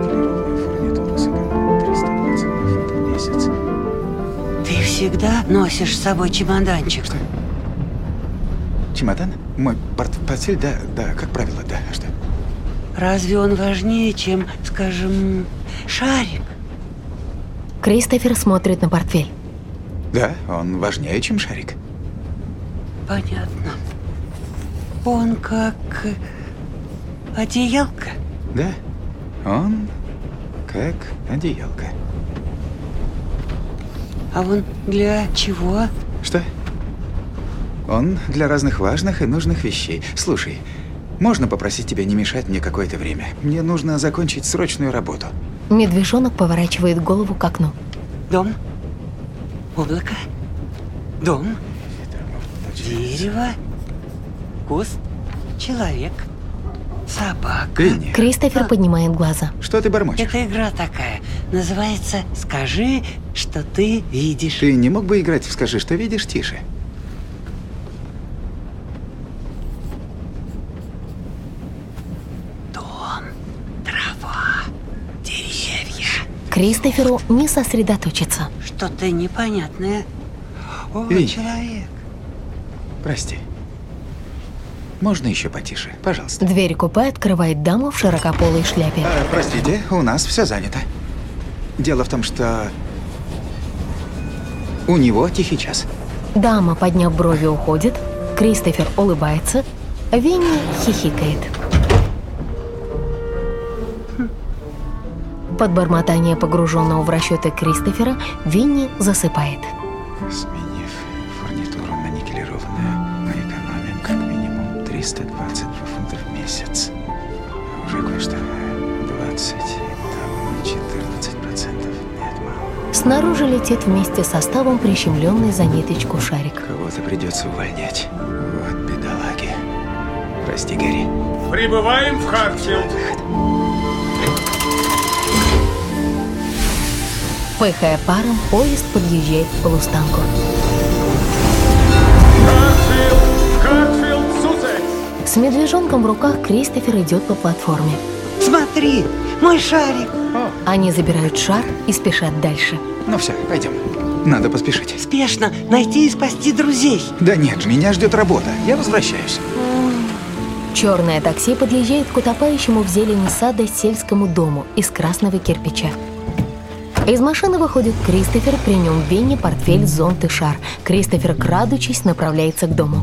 Ты всегда носишь с собой чемоданчик? Что? Чемодан? Мой порт- портфель? Да, да, как правило, да. А что? Разве он важнее, чем, скажем, шарик? Кристофер смотрит на портфель. Да, он важнее, чем шарик. Понятно. Он как одеялка? Да, он как одеялка. А он для чего? Что? Он для разных важных и нужных вещей. Слушай, можно попросить тебя не мешать мне какое-то время? Мне нужно закончить срочную работу. Медвежонок поворачивает голову к окну. Дом? Облако? Дом? Дерево? Куст? Человек? Собака? Винни. Кристофер поднимает глаза. Что ты бормочешь? Это игра такая. Называется «Скажи, что ты видишь». Ты не мог бы играть в «Скажи, что видишь» тише? Дом, трава, деревья. Кристоферу не сосредоточиться. Что-то непонятное. О, Винни. человек. Прости. Можно еще потише, пожалуйста. Дверь купе открывает дама в широкополой шляпе. А, простите, у нас все занято. Дело в том, что у него тихий час. Дама, подняв брови, уходит. Кристофер улыбается. Винни хихикает. Под бормотание погруженного в расчеты Кристофера, Винни засыпает. Сменив фурнитуру на никелированную, мы экономим как минимум триста двадцать два фунта в месяц. Уже кое-что. двадцать, итого четырнадцать процентов. Нет, мало. Снаружи летит вместе с составом прищемленный за ниточку шарик. Кого-то придется увольнять. Вот бедолаги. Прости, Гэри. Прибываем в Хартфилд. Пыхая паром, поезд подъезжает к полустанку. Хартфилд! Хартфилд, Сусекс! С медвежонком в руках Кристофер идет по платформе. Смотри, мой шарик. Они забирают шар и спешат дальше. Ну все, пойдем. Надо поспешить. Спешно найти и спасти друзей. Да нет, меня ждет работа. Я возвращаюсь. Черное такси подъезжает к утопающему в зелени сада сельскому дому из красного кирпича. Из машины выходит Кристофер, при нем Винни, портфель, зонт и шар. Кристофер, крадучись, направляется к дому.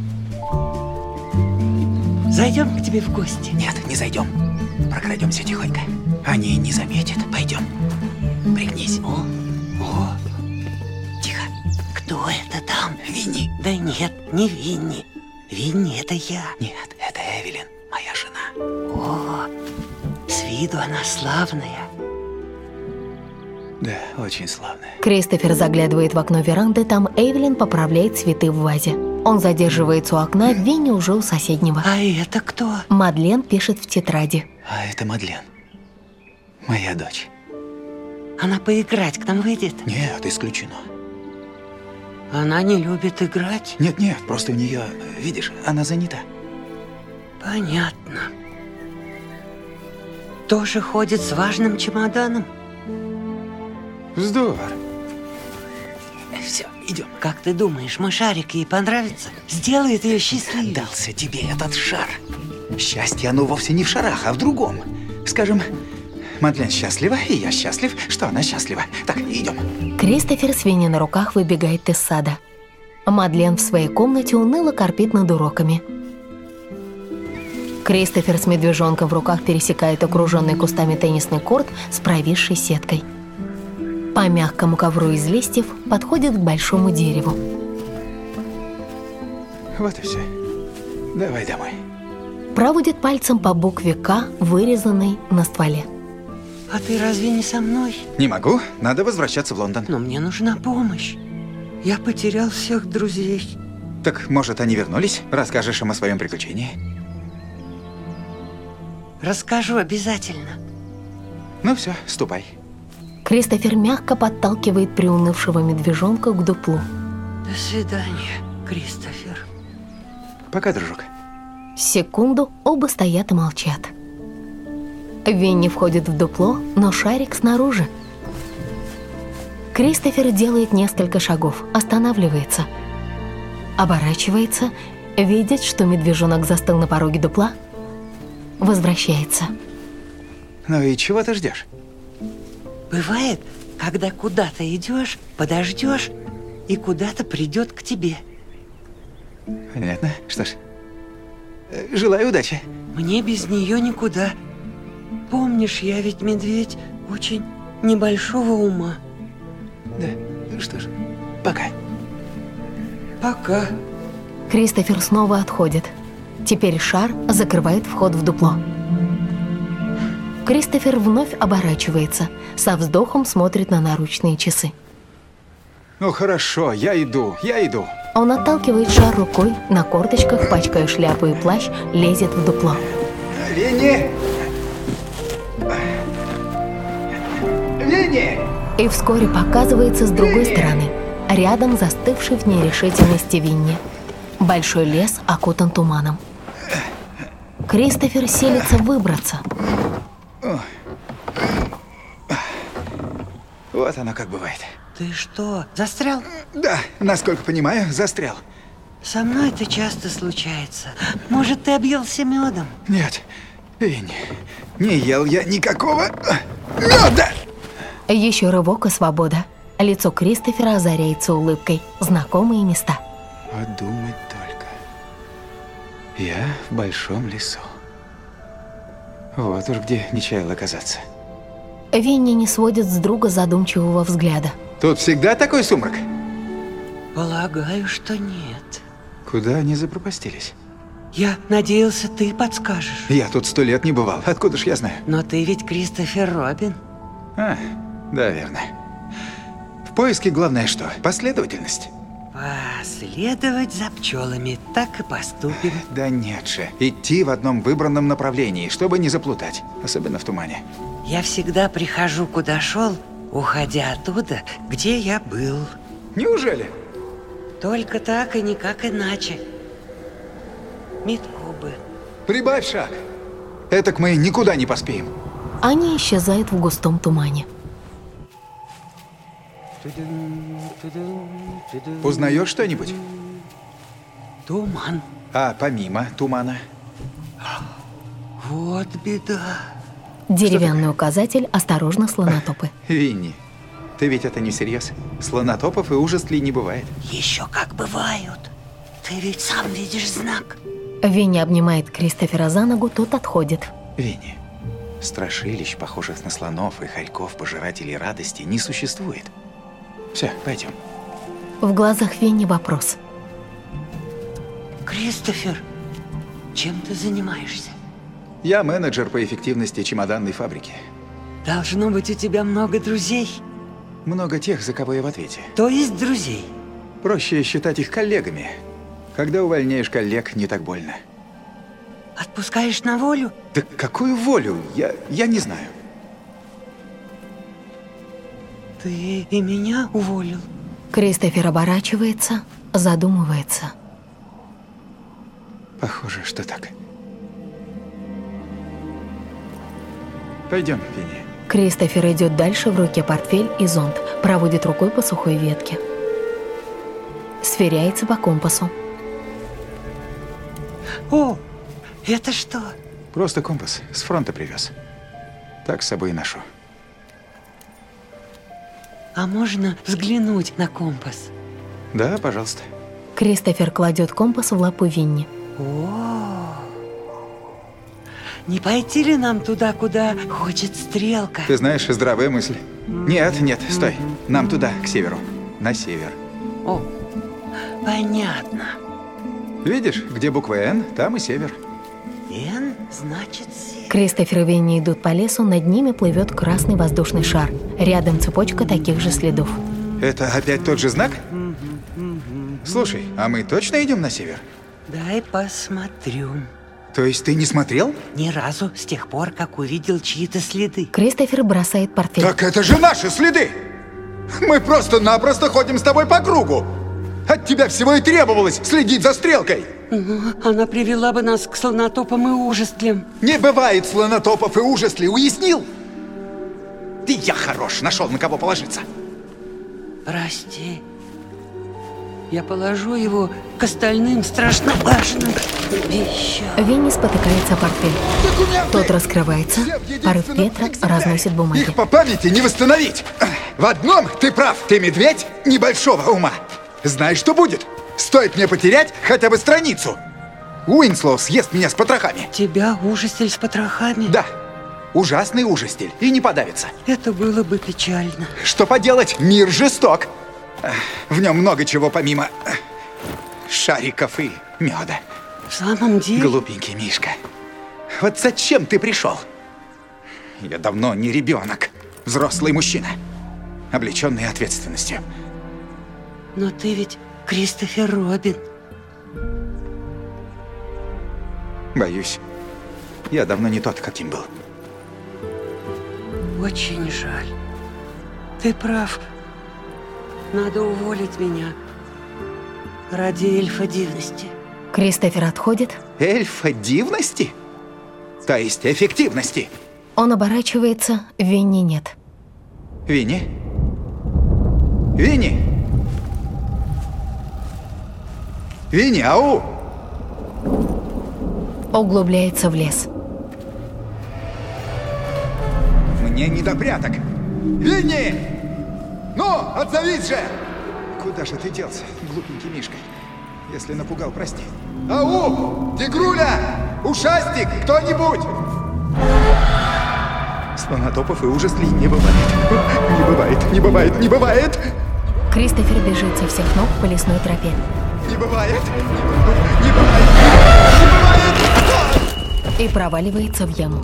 Зайдем к тебе в гости. Нет, не зайдем. Прокрадемся тихонько. Они не заметят. Пойдем. Пригнись. О, о. Тихо. Кто это там? Винни. Да нет, не Винни. Винни, это я. Нет, это Эвелин, моя жена. О, с виду она славная. Да, очень славная. Кристофер заглядывает в окно веранды, там Эвелин поправляет цветы в вазе. Он задерживается у окна, Винни уже у соседнего. А это кто? Мадлен пишет в тетради. А это Мадлен. Моя дочь. Она поиграть к нам выйдет? Нет, исключено. Она не любит играть? Нет-нет, просто у нее, видишь, она занята. Понятно. Тоже ходит с важным чемоданом? Здорово. Все, идем. Как ты думаешь, мой шарик ей понравится? Сделает ее счастливой? Дался тебе этот шар. Счастье, оно вовсе не в шарах, а в другом. Скажем, Мадлен счастлива, и я счастлив, что она счастлива. Так, идем. Кристофер с Винни на руках выбегает из сада. Мадлен в своей комнате уныло корпит над уроками. Кристофер с медвежонком в руках пересекает окруженный кустами теннисный корт с провисшей сеткой. По мягкому ковру из листьев подходит к большому дереву. Вот и все. Давай домой. Проводит пальцем по букве «К», вырезанной на стволе. А ты разве не со мной? Не могу, надо возвращаться в Лондон. Но мне нужна помощь. Я потерял всех друзей. Так, может, они вернулись? Расскажешь им о своем приключении? Расскажу обязательно. Ну все, ступай. Кристофер мягко подталкивает приунывшего медвежонка к дуплу. До свидания, Кристофер. Пока, дружок. Секунду оба стоят и молчат. Винни входит в дупло, но шарик снаружи. Кристофер делает несколько шагов, останавливается. Оборачивается, видит, что медвежонок застыл на пороге дупла. Возвращается. Ну и чего ты ждешь? Бывает, когда куда-то идешь, подождешь, и куда-то придет к тебе. Понятно. Что ж, желаю удачи. Мне без нее никуда. Помнишь, я ведь медведь очень небольшого ума. Да, что ж, пока. Пока. Кристофер снова отходит. Теперь шар закрывает вход в дупло. Кристофер вновь оборачивается, со вздохом смотрит на наручные часы. Ну хорошо, я иду, я иду. Он отталкивает шар рукой, на корточках, пачкая шляпу и плащ, лезет в дупло. Винни! Винни! И вскоре показывается с другой стороны, рядом застывший в нерешительности Винни. Большой лес окутан туманом. Кристофер силится выбраться. Вот оно как бывает. Ты что, застрял? Да, насколько понимаю, застрял. Со мной это часто случается. Может, ты объелся медом? Нет, Винни, не ел я никакого меда. Еще рывок и свобода. Лицо Кристофера озаряется улыбкой. Знакомые места. Подумать только. Я в большом лесу. Вот уж где не чаял оказаться. Винни не сводит с друга задумчивого взгляда. Тут всегда такой сумрак? Полагаю, что нет. Куда они запропастились? Я надеялся, ты подскажешь. Я тут сто лет не бывал. Откуда ж я знаю? Но ты ведь Кристофер Робин. А, да, верно. В поиске главное что? Последовательность. Последовать за пчелами, так и поступим. Да нет же. Идти в одном выбранном направлении, чтобы не заплутать. Особенно в тумане. Я всегда прихожу, куда шел, уходя оттуда, где я был. Неужели? Только так и никак иначе. Миткубы. Прибавь шаг. Этак мы никуда не поспеем. Они исчезают в густом тумане. Узнаешь что-нибудь? Туман. А помимо тумана? Вот беда. Деревянный указатель «Осторожно, слонотопы». Винни, ты ведь это не всерьез? Слонотопов и ужаслей не бывает. Еще как бывают. Ты ведь сам видишь знак. Винни обнимает Кристофера за ногу, тот отходит. Винни, страшилищ, похожих на слонов и хорьков, пожирателей радости, не существует. Все, пойдем. В глазах Винни вопрос. Кристофер, чем ты занимаешься? Я менеджер по эффективности чемоданной фабрики. Должно быть у тебя много друзей. Много тех, за кого я в ответе. То есть друзей? Проще считать их коллегами. Когда увольняешь коллег, не так больно. Отпускаешь на волю? Да какую волю? Я, я не знаю. Ты и меня уволил? Кристофер оборачивается, задумывается. Похоже, что так. Пойдем, Винни. Кристофер идет дальше, в руке портфель и зонт, проводит рукой по сухой ветке. Сверяется по компасу. О, это что? Просто компас. С фронта привез. Так с собой и ношу. А можно взглянуть на компас? Да, пожалуйста. Кристофер кладет компас в лапу Винни. О, не пойти ли нам туда, куда хочет стрелка? Ты знаешь, здравая мысль. Нет, нет, стой. Нам туда, к северу. На север. О, понятно. Видишь, где буква «Н», там и север. «Н»? Значит, Кристофер и Винни идут по лесу, над ними плывет красный воздушный шар. Рядом цепочка таких же следов. Это опять тот же знак? Слушай, а мы точно идем на север? Дай посмотрю. То есть ты не смотрел? Ни разу с тех пор, как увидел чьи-то следы. Кристофер бросает портфель. Так это же наши следы! Мы просто-напросто ходим с тобой по кругу. От тебя всего и требовалось следить за стрелкой. Ну, она привела бы нас к слонотопам и ужастлям. Не бывает слонотопов и ужастлей, уяснил? Ты я хорош, нашел на кого положиться. Прости. Я положу его к остальным страшно важным вещам. Винни спотыкается о портфель. Документы! Тот раскрывается, порыв ветра разносит бумаги. Их по памяти не восстановить. В одном ты прав, ты медведь небольшого ума. Знаешь, что будет? Стоит мне потерять хотя бы страницу. Уинслоу съест меня с потрохами. Тебя ужастель с потрохами? Да, ужасный ужастель, и не подавится. Это было бы печально. Что поделать, мир жесток. В нем много чего помимо шариков и меда. В самом деле? Глупенький Мишка. Вот зачем ты пришел? Я давно не ребенок, взрослый мужчина, облеченный ответственностью. Но ты ведь Кристофер Робин. Боюсь, я давно не тот, каким был. Очень жаль. Ты прав. Надо уволить меня ради эльфа дивности. Кристофер отходит. Эльфа дивности? То есть эффективности? Он оборачивается, Винни нет. Винни? Винни? Винни, ау! Углубляется в лес. Мне не до пряток. Винни! Ну, отзовись же! Куда же ты делся, глупенький Мишка? Если напугал, прости. Ау! Тигруля! Ушастик! Кто-нибудь! Слонотопов и ужаслей не бывает. Не бывает, не бывает, не бывает! Кристофер бежит со всех ног по лесной тропе. Не бывает! Не бывает! Не бывает! И проваливается в яму.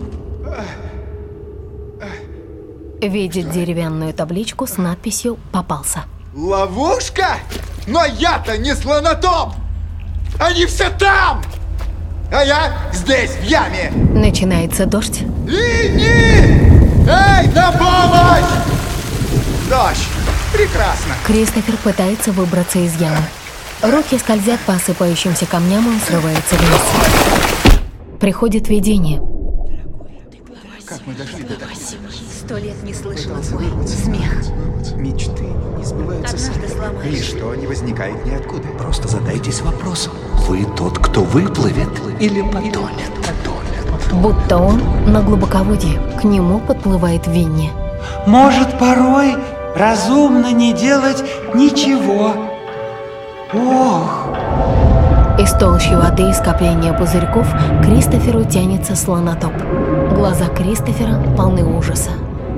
Видит деревянную табличку с надписью «Попался». Ловушка? Но я-то не слонотоп! Они все там! А я здесь, в яме! Начинается дождь. Винни! Эй, на помощь! Дождь! Прекрасно! Кристофер пытается выбраться из ямы. Руки скользят по осыпающимся камням, и он срывается вниз. Приходит видение. Как мы дошли до такого? Сто лет не слышала твой смех. Мечты не сбываются Однажды сами. сломаешь. Ничто не возникает ниоткуда. Просто задайтесь вопросом. Вы тот, кто выплывет или потонет? Будто он на глубоководье. К нему подплывает Винни. Может, порой разумно не делать ничего. Ох! Из толщи воды и скопления пузырьков к Кристоферу тянется слонотоп. Глаза Кристофера полны ужаса.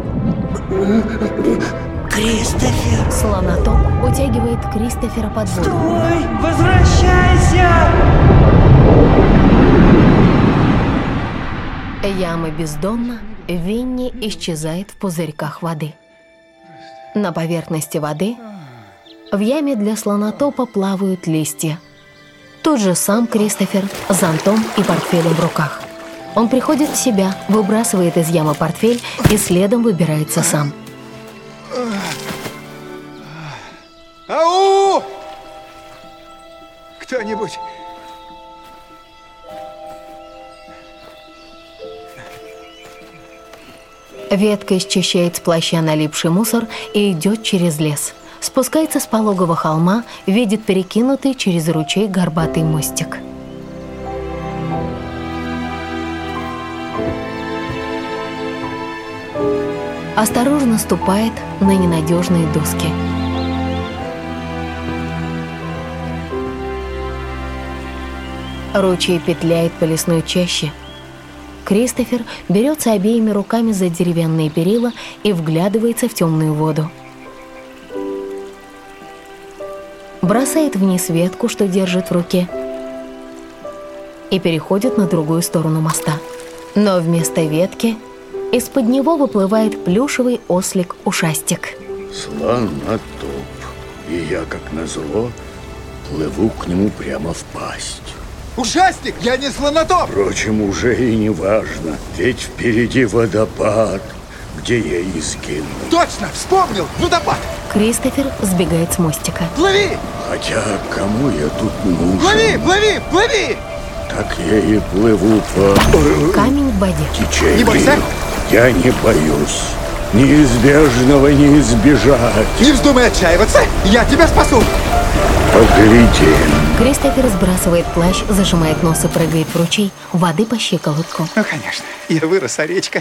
Кристофер! Слонотоп утягивает Кристофера под воду. Стой! Возвращайся! Яма бездонна, Винни исчезает в пузырьках воды. На поверхности воды в яме для слонотопа плавают листья. Тот же сам Кристофер с зонтом и портфелем в руках. Он приходит в себя, выбрасывает из ямы портфель и следом выбирается сам. Ау! Кто-нибудь? Ветка счищает с плаща налипший мусор и идет через лес. Спускается с пологого холма, видит перекинутый через ручей горбатый мостик. Осторожно ступает на ненадежные доски. Ручей петляет по лесной чаще. Кристофер берется обеими руками за деревянные перила и вглядывается в темную воду. Бросает вниз ветку, что держит в руке. и переходит на другую сторону моста. Но вместо ветки из-под него выплывает плюшевый ослик-ушастик. Слонотоп. И я, как назло, плыву к нему прямо в пасть. Ушастик, я не слонотоп! Впрочем, уже и не важно, ведь впереди водопад, где я и сгину. Точно, вспомнил, водопад! Кристофер сбегает с мостика. Плыви! Хотя кому я тут нужен? Плыви, плыви, плыви! Так я и плыву по... Камень в воде. Течению. Не бойся! Я не боюсь. Неизбежного не избежать. Не вздумай отчаиваться, я тебя спасу! Поглядим. Кристофер сбрасывает плащ, зажимает нос и прыгает в ручей, воды по щиколотку. Ну, конечно, я вырос, а речка...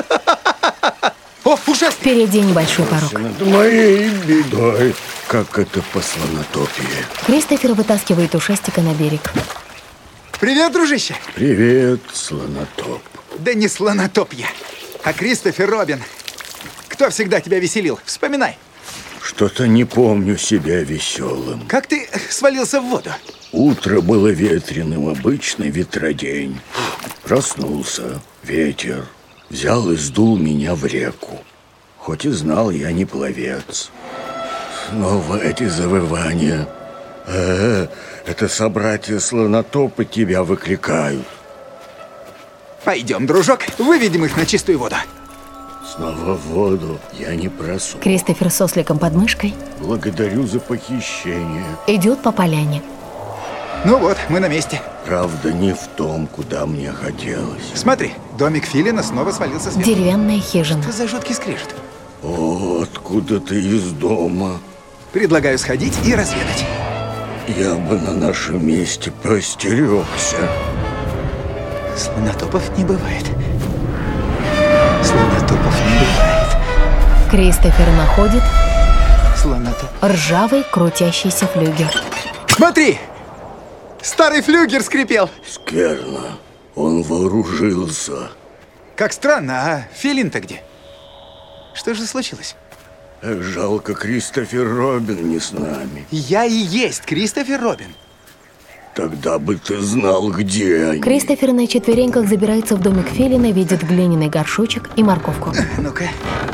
О, ужас! Впереди небольшой порог. Над моей бедой, как это по слонотопии. Кристофер вытаскивает ушастика на берег. Привет, дружище! Привет, слонотоп. Да не слонотоп я, а Кристофер Робин. Кто всегда тебя веселил? Вспоминай. Что-то не помню себя веселым. Как ты свалился в воду? Утро было ветреным, обычный ветродень. Проснулся, ветер. Взял и сдул меня в реку. Хоть и знал, я не пловец. Снова эти завывания. Э-э, это собратья слонотопы тебя выкликают. Пойдем, дружок, выведем их на чистую воду. Снова в воду я не просу. Кристофер с осликом под мышкой. Благодарю за похищение. Идет по поляне. Ну вот, мы на месте. Правда, не в том, куда мне хотелось. Смотри, домик Филина снова свалился сверху. Деревянная хижина. Что за жуткий скрежет? О, откуда ты из дома? Предлагаю сходить и разведать. Я бы на нашем месте поостерегся. Слонотопов не бывает. Слонотопов не бывает. Кристофер находит Слонотоп. ржавый крутящийся флюгер. Смотри! Старый флюгер скрипел. Скверно. Он вооружился. Как странно, а Филин-то где? Что же случилось? Эх, жалко, Кристофер Робин не с нами. Я и есть Кристофер Робин. Тогда бы ты знал, где они. Кристофер на четвереньках забирается в домик Филина, видит глиняный горшочек и морковку. Ну-ка.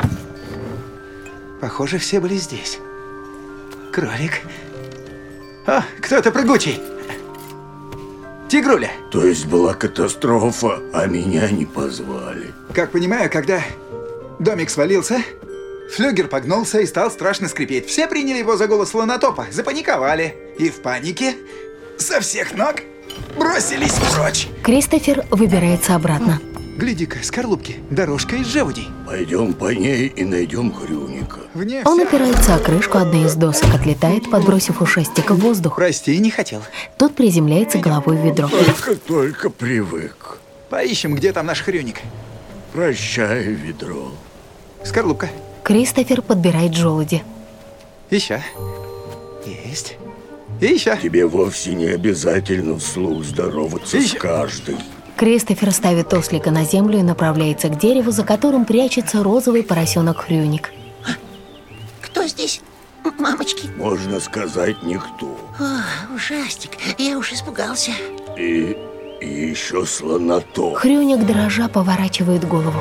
Похоже, все были здесь. Кролик. О, кто-то прыгучий. Тигруля. То есть была катастрофа, а меня не позвали. Как понимаю, когда домик свалился, флюгер погнулся и стал страшно скрипеть. Все приняли его за голос слонотопа, запаниковали. И в панике со всех ног бросились прочь. Кристофер выбирается обратно. Гляди-ка, скорлупки, дорожка из желудей. Пойдем по ней и найдем хрюника. Вне Он вся... опирается о крышку, одной из досок отлетает, подбросив ушастика в воздух. Прости, не хотел. Тот приземляется головой в ведро. Только-только привык. Поищем, где там наш хрюник. Прощай, ведро. Скорлупка. Кристофер подбирает желуди. Еще. Есть. И еще. Тебе вовсе не обязательно вслух здороваться Еще. с каждой. Кристофер ставит ослика на землю и направляется к дереву, за которым прячется розовый поросенок-хрюник. Кто здесь? Мамочки. Можно сказать, никто. О, ужастик, я уж испугался. И, и еще слонотоп. Хрюник дрожа поворачивает голову.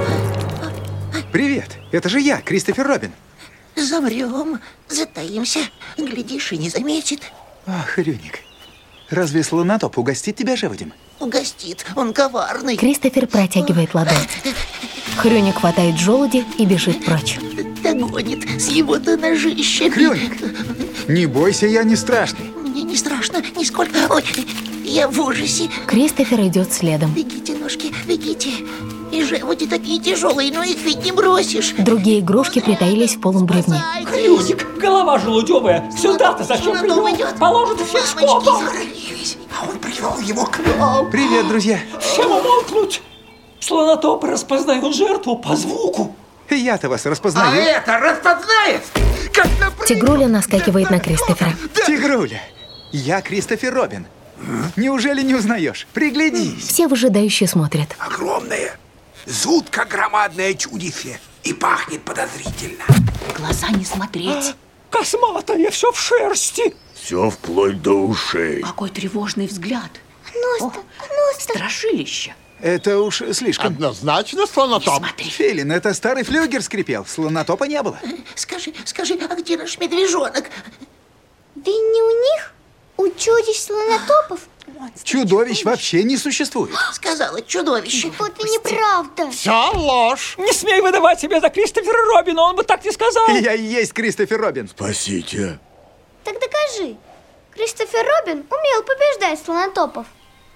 Привет, это же я, Кристофер Робин. Замрем, затаимся, глядишь и не заметит. Ах, хрюник, разве слонотоп угостит тебя желудем? Угостит, он коварный. Кристофер протягивает ладонь. Хрюник хватает желуди и бежит прочь. Догонит с его-то ножища. Хрюник, не бойся, я не страшный. Мне не страшно нисколько. Ой, я в ужасе. Кристофер идет следом. Бегите, ножки, бегите. И желуди такие тяжелые, но их ведь не бросишь. Другие игрушки притаились в полом бревне. Хрюник, голова желудевая. Сюда-то зачем привел? Положит всех скопом. А он привел его к нам. Привет, друзья. Всем умолкнуть. Слонотоп распознает жертву по звуку. Я-то вас распознаю. А это распознает? Как на... Тигруля наскакивает на Кристофера. Тигруля, я Кристофер Робин. Неужели не узнаешь? Приглядись. Все выжидающие смотрят. Огромное, жутко громадное чудище. И пахнет подозрительно. Глаза не смотреть. Косматое, все в шерсти. Все вплоть до ушей. Какой тревожный взгляд. Носта, носта. Страшилище. Это уж слишком. Однозначно слонотоп. Филин, это старый флюгер скрипел. Слонотопа не было. Скажи, скажи, а где наш медвежонок? Ведь не у них, у чудищ слонотопов. Чудовищ вообще не существует. Сказала чудовище. Вот и неправда. Вся ложь. Не смей выдавать себя за Кристофера Робина, он бы так не сказал. Я и есть Кристофер Робин. Спасите. Так докажи. Кристофер Робин умел побеждать слонотопов.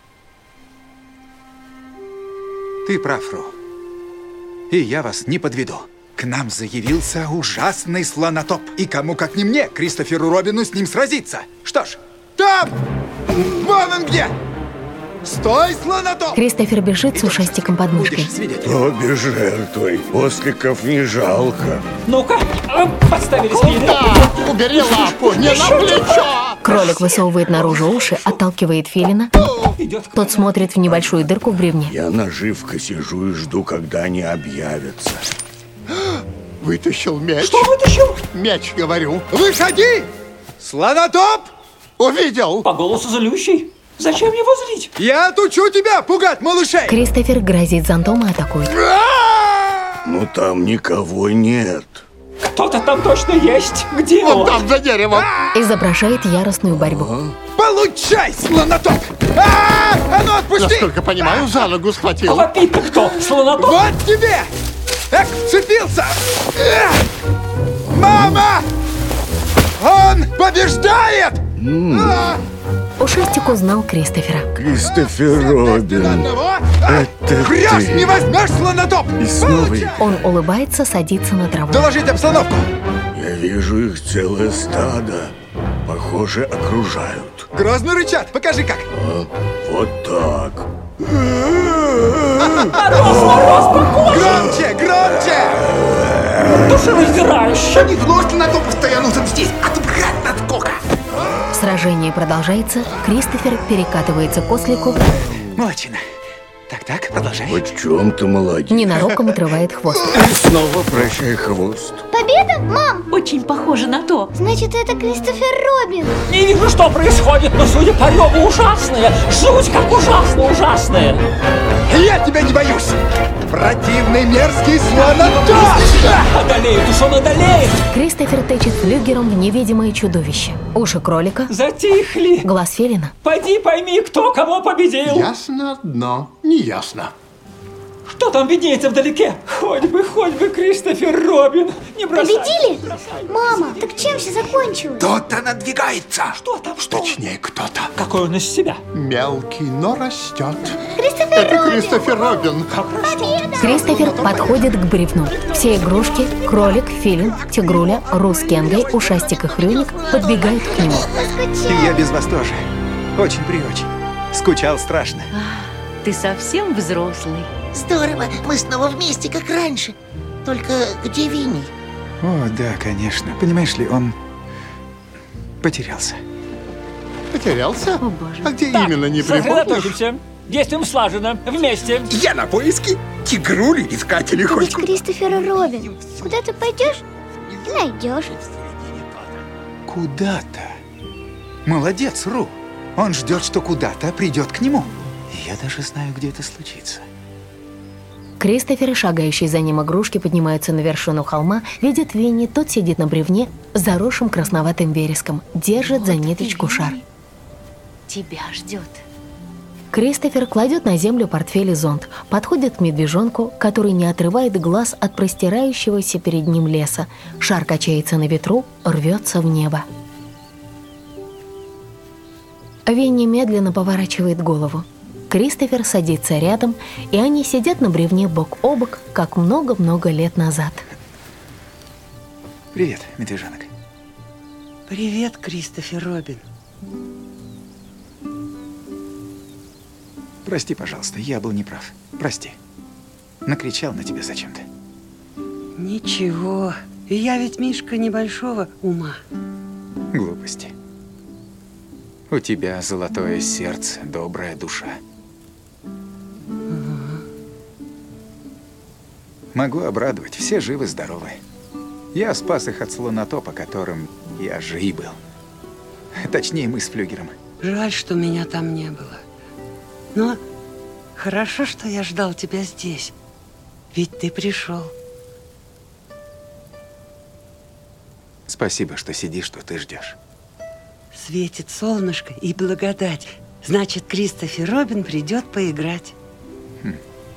Ты прав, Ру. И я вас не подведу. К нам заявился ужасный слонотоп. И кому, как не мне, Кристоферу Робину, с ним сразиться. Что ж, там! Вон он где! Стой, слонотоп! Кристофер бежит с ушастиком под мышкой. Обе жертвой. Осликов не жалко. Ну-ка, подставили спину. Убери лапу, не на плечо! Кролик высовывает наружу уши, отталкивает филина. Тот смотрит в небольшую дырку в бревне. Я наживка сижу и жду, когда они объявятся. Вытащил меч. Что вытащил? Меч, говорю. Выходи! Слонотоп! Увидел. По голосу злющий. Зачем его злить? Я отучу тебя пугать малышей! Кристофер грозит зонтом и атакует. Ну там никого нет. Кто-то там точно есть. Где он? Он там за деревом. Изображает яростную борьбу. Получай, слонотоп! А, а ну отпусти! Насколько понимаю, за ногу схватил. Лапит-то кто? Слонотоп? Вот тебе! Эх, вцепился! Эх! Мама! Он побеждает! А! Ушастик узнал Кристофера. Кристофер Робин. Это Хрясь ты. не возьмешь, слонотоп! И снова я. Он улыбается, садится на траву. Доложить обстановку! Я вижу их целое стадо. Похоже, окружают. Грозно рычат, покажи как. А, вот так. Громче, громче! Душераздирающе! Не злость на то постоянно здесь, а тут гад надскока. Сражение продолжается. Кристофер перекатывается к ослику. Молодчина. Так-так, продолжай. Вот в чем ты молодец. Ненароком отрывает хвост. Снова прощай хвост. Победа, мам? Очень похоже на то. Значит, это Кристофер Робин. Не вижу, что происходит, но судя по реву, ужасное. Жуть, как ужасно, ужасное. Я тебя не боюсь. Противный мерзкий слонотоп! Одолеет, уж он одолеет. Кристофер тычет флюгером в невидимое чудовище. Уши кролика. Затихли. Глаз филина. Пойди пойми, кто кого победил. Ясно одно, неясно. Что там виднеется вдалеке? Хоть бы, хоть бы Кристофер Робин. Не бросай. Победили? Мама, так чем все закончилось? Кто-то надвигается. Что там, что? Точнее, кто-то. Какой он из себя? Мелкий, но растет. Кристофер Это Робин. Кристофер Робин. Победа! Кристофер подходит к бревну. Все игрушки, кролик, филин, тигруля, Рус Кенгой, ушастик и хрюник подбегают к нему. И я без вас тоже. Очень-преочень. Скучал страшно. Ты совсем взрослый. Здорово, мы снова вместе, как раньше. Только где Винни? О, да, конечно. Понимаешь ли, он потерялся. Потерялся? О, боже. А где Так, именно, не припомнишь? сосредоточимся. Действуем слаженно, вместе. Я на поиски тигрули, искатели Ты ведь хоть. Кристофер Робин. Куда ты пойдешь, ты найдешь. Куда-то. Молодец, Ру. Он ждет, что куда-то придет к нему. И я даже знаю, где это случится. Кристофер и шагающие за ним игрушки поднимаются на вершину холма, видят Винни, тот сидит на бревне, заросшим красноватым вереском, держит за ниточку шар. Тебя ждет. Кристофер кладет на землю портфель и зонт, подходит к медвежонку, который не отрывает глаз от простирающегося перед ним леса. Шар качается на ветру, рвется в небо. Винни медленно поворачивает голову. Кристофер садится рядом, и они сидят на бревне бок о бок, как много-много лет назад. Привет, медвежонок. Привет, Кристофер Робин. Прости, пожалуйста, я был неправ. Прости. Накричал на тебя зачем-то. Ничего. Я ведь Мишка небольшого ума. Глупости. У тебя золотое сердце, добрая душа. Могу обрадовать, все живы-здоровы. Я спас их от слонотопа, которым я же и был. Точнее, мы с флюгером. Жаль, что меня там не было. Но хорошо, что я ждал тебя здесь. Ведь ты пришел. Спасибо, что сидишь, что ты ждешь. Светит солнышко и благодать. Значит, Кристофер Робин придет поиграть. Хм.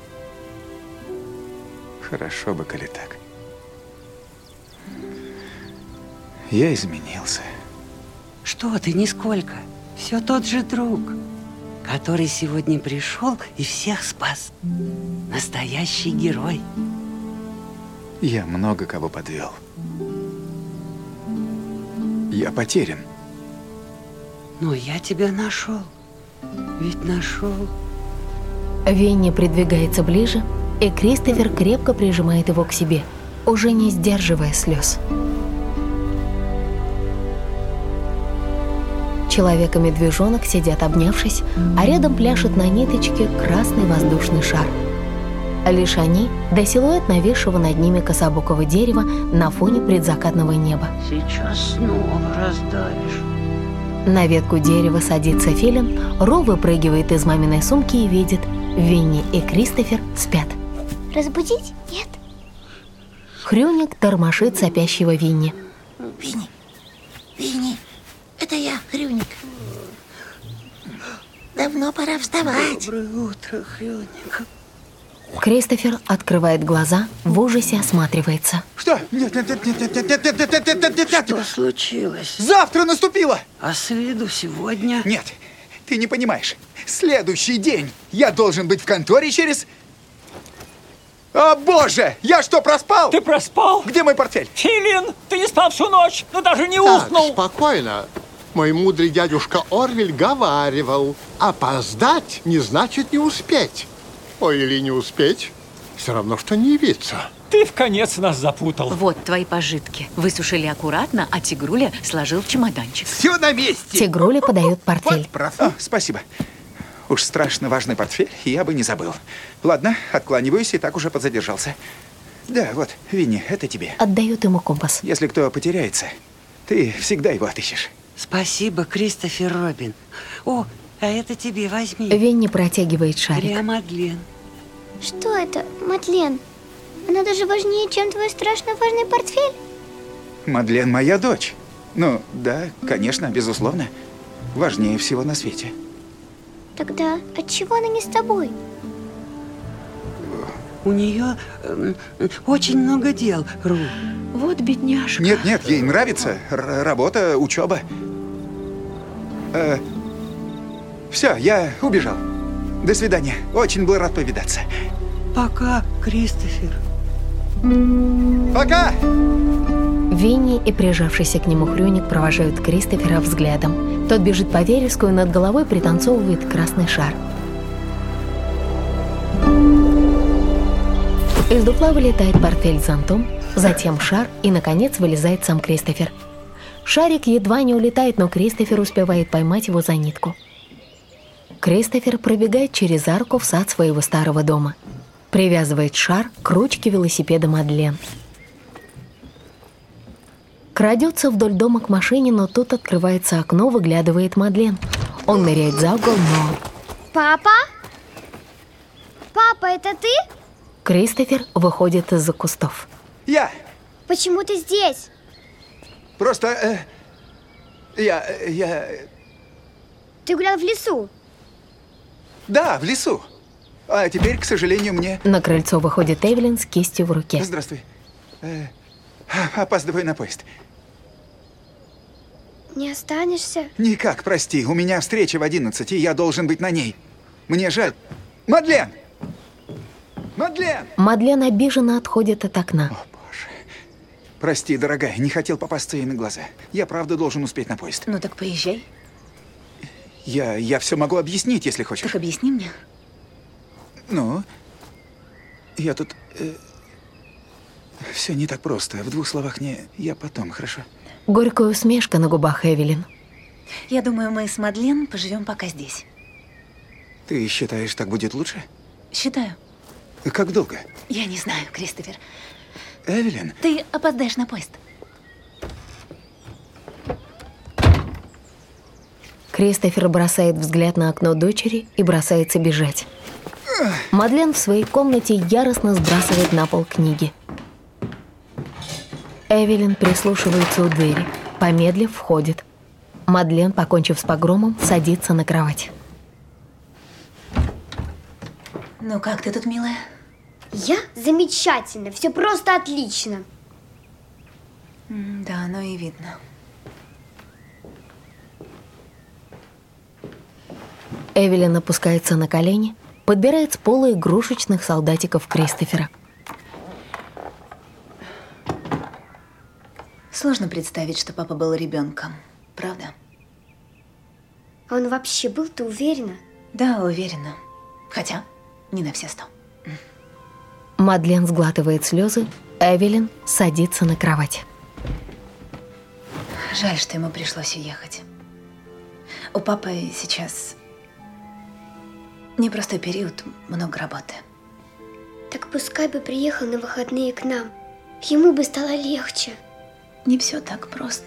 Хорошо бы, коли так. Я изменился. Что ты, нисколько. Все тот же друг, который сегодня пришел и всех спас. Настоящий герой. Я много кого подвел. Я потерян. Но я тебя нашел. Ведь нашел. Винни придвигается ближе, и Кристофер крепко прижимает его к себе, уже не сдерживая слез. Человек и медвежонок сидят обнявшись, а рядом пляшет на ниточке красный воздушный шар. Лишь они, да силуэт нависшего над ними кособокого дерева на фоне предзакатного неба. Сейчас снова раздавишь. На ветку дерева садится филин, Ро выпрыгивает из маминой сумки и видит, Винни и Кристофер спят. Разбудить? Нет. Хрюник тормошит сопящего Винни. Винни, Винни, это я, Хрюник. Давно пора вставать. Доброе утро, Хрюник. Кристофер открывает глаза, в ужасе осматривается. Что? Нет, нет, нет, нет, нет, нет, нет, нет, нет, нет, нет, нет. Что случилось? Завтра наступило. А с виду сегодня? Нет, ты не понимаешь. Следующий день. Я должен быть в конторе через... О, боже! Я что, проспал? Ты проспал? Где мой портфель? Филин, ты не спал всю ночь, но даже не Так, ухнул. спокойно. Мой мудрый дядюшка Орвель говаривал, опоздать не значит не успеть. Ой, или не успеть, все равно, что не явиться. Ты в конец нас запутал. Вот твои пожитки. Высушили аккуратно, а Тигруля сложил в чемоданчик. Все на месте. Тигруля подает портфель. О, спасибо. Уж страшно важный портфель, я бы не забыл. Ладно, откланиваюсь, и так уже подзадержался. Да, вот, Винни, это тебе. Отдает ему компас. Если кто потеряется, ты всегда его отыщешь. Спасибо, Кристофер Робин. О, а это тебе возьми. Винни протягивает шарик. Для Мадлен. Что это, Мадлен? Она даже важнее, чем твой страшно важный портфель? Мадлен моя дочь. Ну, да, конечно, безусловно. Важнее всего на свете. Тогда отчего она не с тобой? У нее э, очень много дел, Ру. Вот бедняжка. Нет, нет, ей нравится. Р работа, учеба. Э, все, я убежал. До свидания. Очень был рад повидаться. Пока, Кристофер. Пока! Винни и прижавшийся к нему Хрюник провожают Кристофера взглядом. Тот бежит по вереску и над головой пританцовывает красный шар. Из дупла вылетает портфель с зонтом, затем шар и, наконец, вылезает сам Кристофер. Шарик едва не улетает, но Кристофер успевает поймать его за нитку. Кристофер пробегает через арку в сад своего старого дома. Привязывает шар к ручке велосипеда Мадлен. Крадется вдоль дома к машине, но тут открывается окно, выглядывает Мадлен. Он ныряет за угол, но... Папа? Папа, это ты? Кристофер выходит из-за кустов. Я! Почему ты здесь? Просто... Э, я... я... Ты гулял в лесу? Да, в лесу. А теперь, к сожалению, мне... На крыльцо выходит Эвелин с кистью в руке. Здравствуй. Э, опаздываю на поезд. Не останешься? Никак, прости. У меня встреча в одиннадцать, и я должен быть на ней. Мне жаль. Мадлен! Мадлен! Мадлен обиженно отходит от окна. О, боже. Прости, дорогая, не хотел попасться ей на глаза. Я правда должен успеть на поезд. Ну так поезжай. Я, я все могу объяснить, если хочешь. Так объясни мне. Ну, я тут... Э, все не так просто. В двух словах не... Я потом, хорошо? Горькая усмешка на губах Эвелин. Я думаю, мы с Мадлен поживем пока здесь. Ты считаешь, так будет лучше? Считаю. Как долго? Я не знаю, Кристофер. Эвелин? Ты опоздаешь на поезд. Кристофер бросает взгляд на окно дочери и бросается бежать. Мадлен в своей комнате яростно сбрасывает на пол книги. Эвелин прислушивается у двери. Помедлив, входит. Мадлен, покончив с погромом, садится на кровать. Ну как ты тут, милая? Я замечательно, все просто отлично. Да, оно и видно. Эвелин опускается на колени, подбирает с пола игрушечных солдатиков Кристофера. Сложно представить, что папа был ребенком, правда? А он вообще был, ты уверена? Да, уверена. Хотя не на все сто. Мадлен сглатывает слезы, Эвелин садится на кровать. Жаль, что ему пришлось уехать. У папы сейчас непростой период, много работы. Так пускай бы приехал на выходные к нам. Ему бы стало легче. Не все так просто.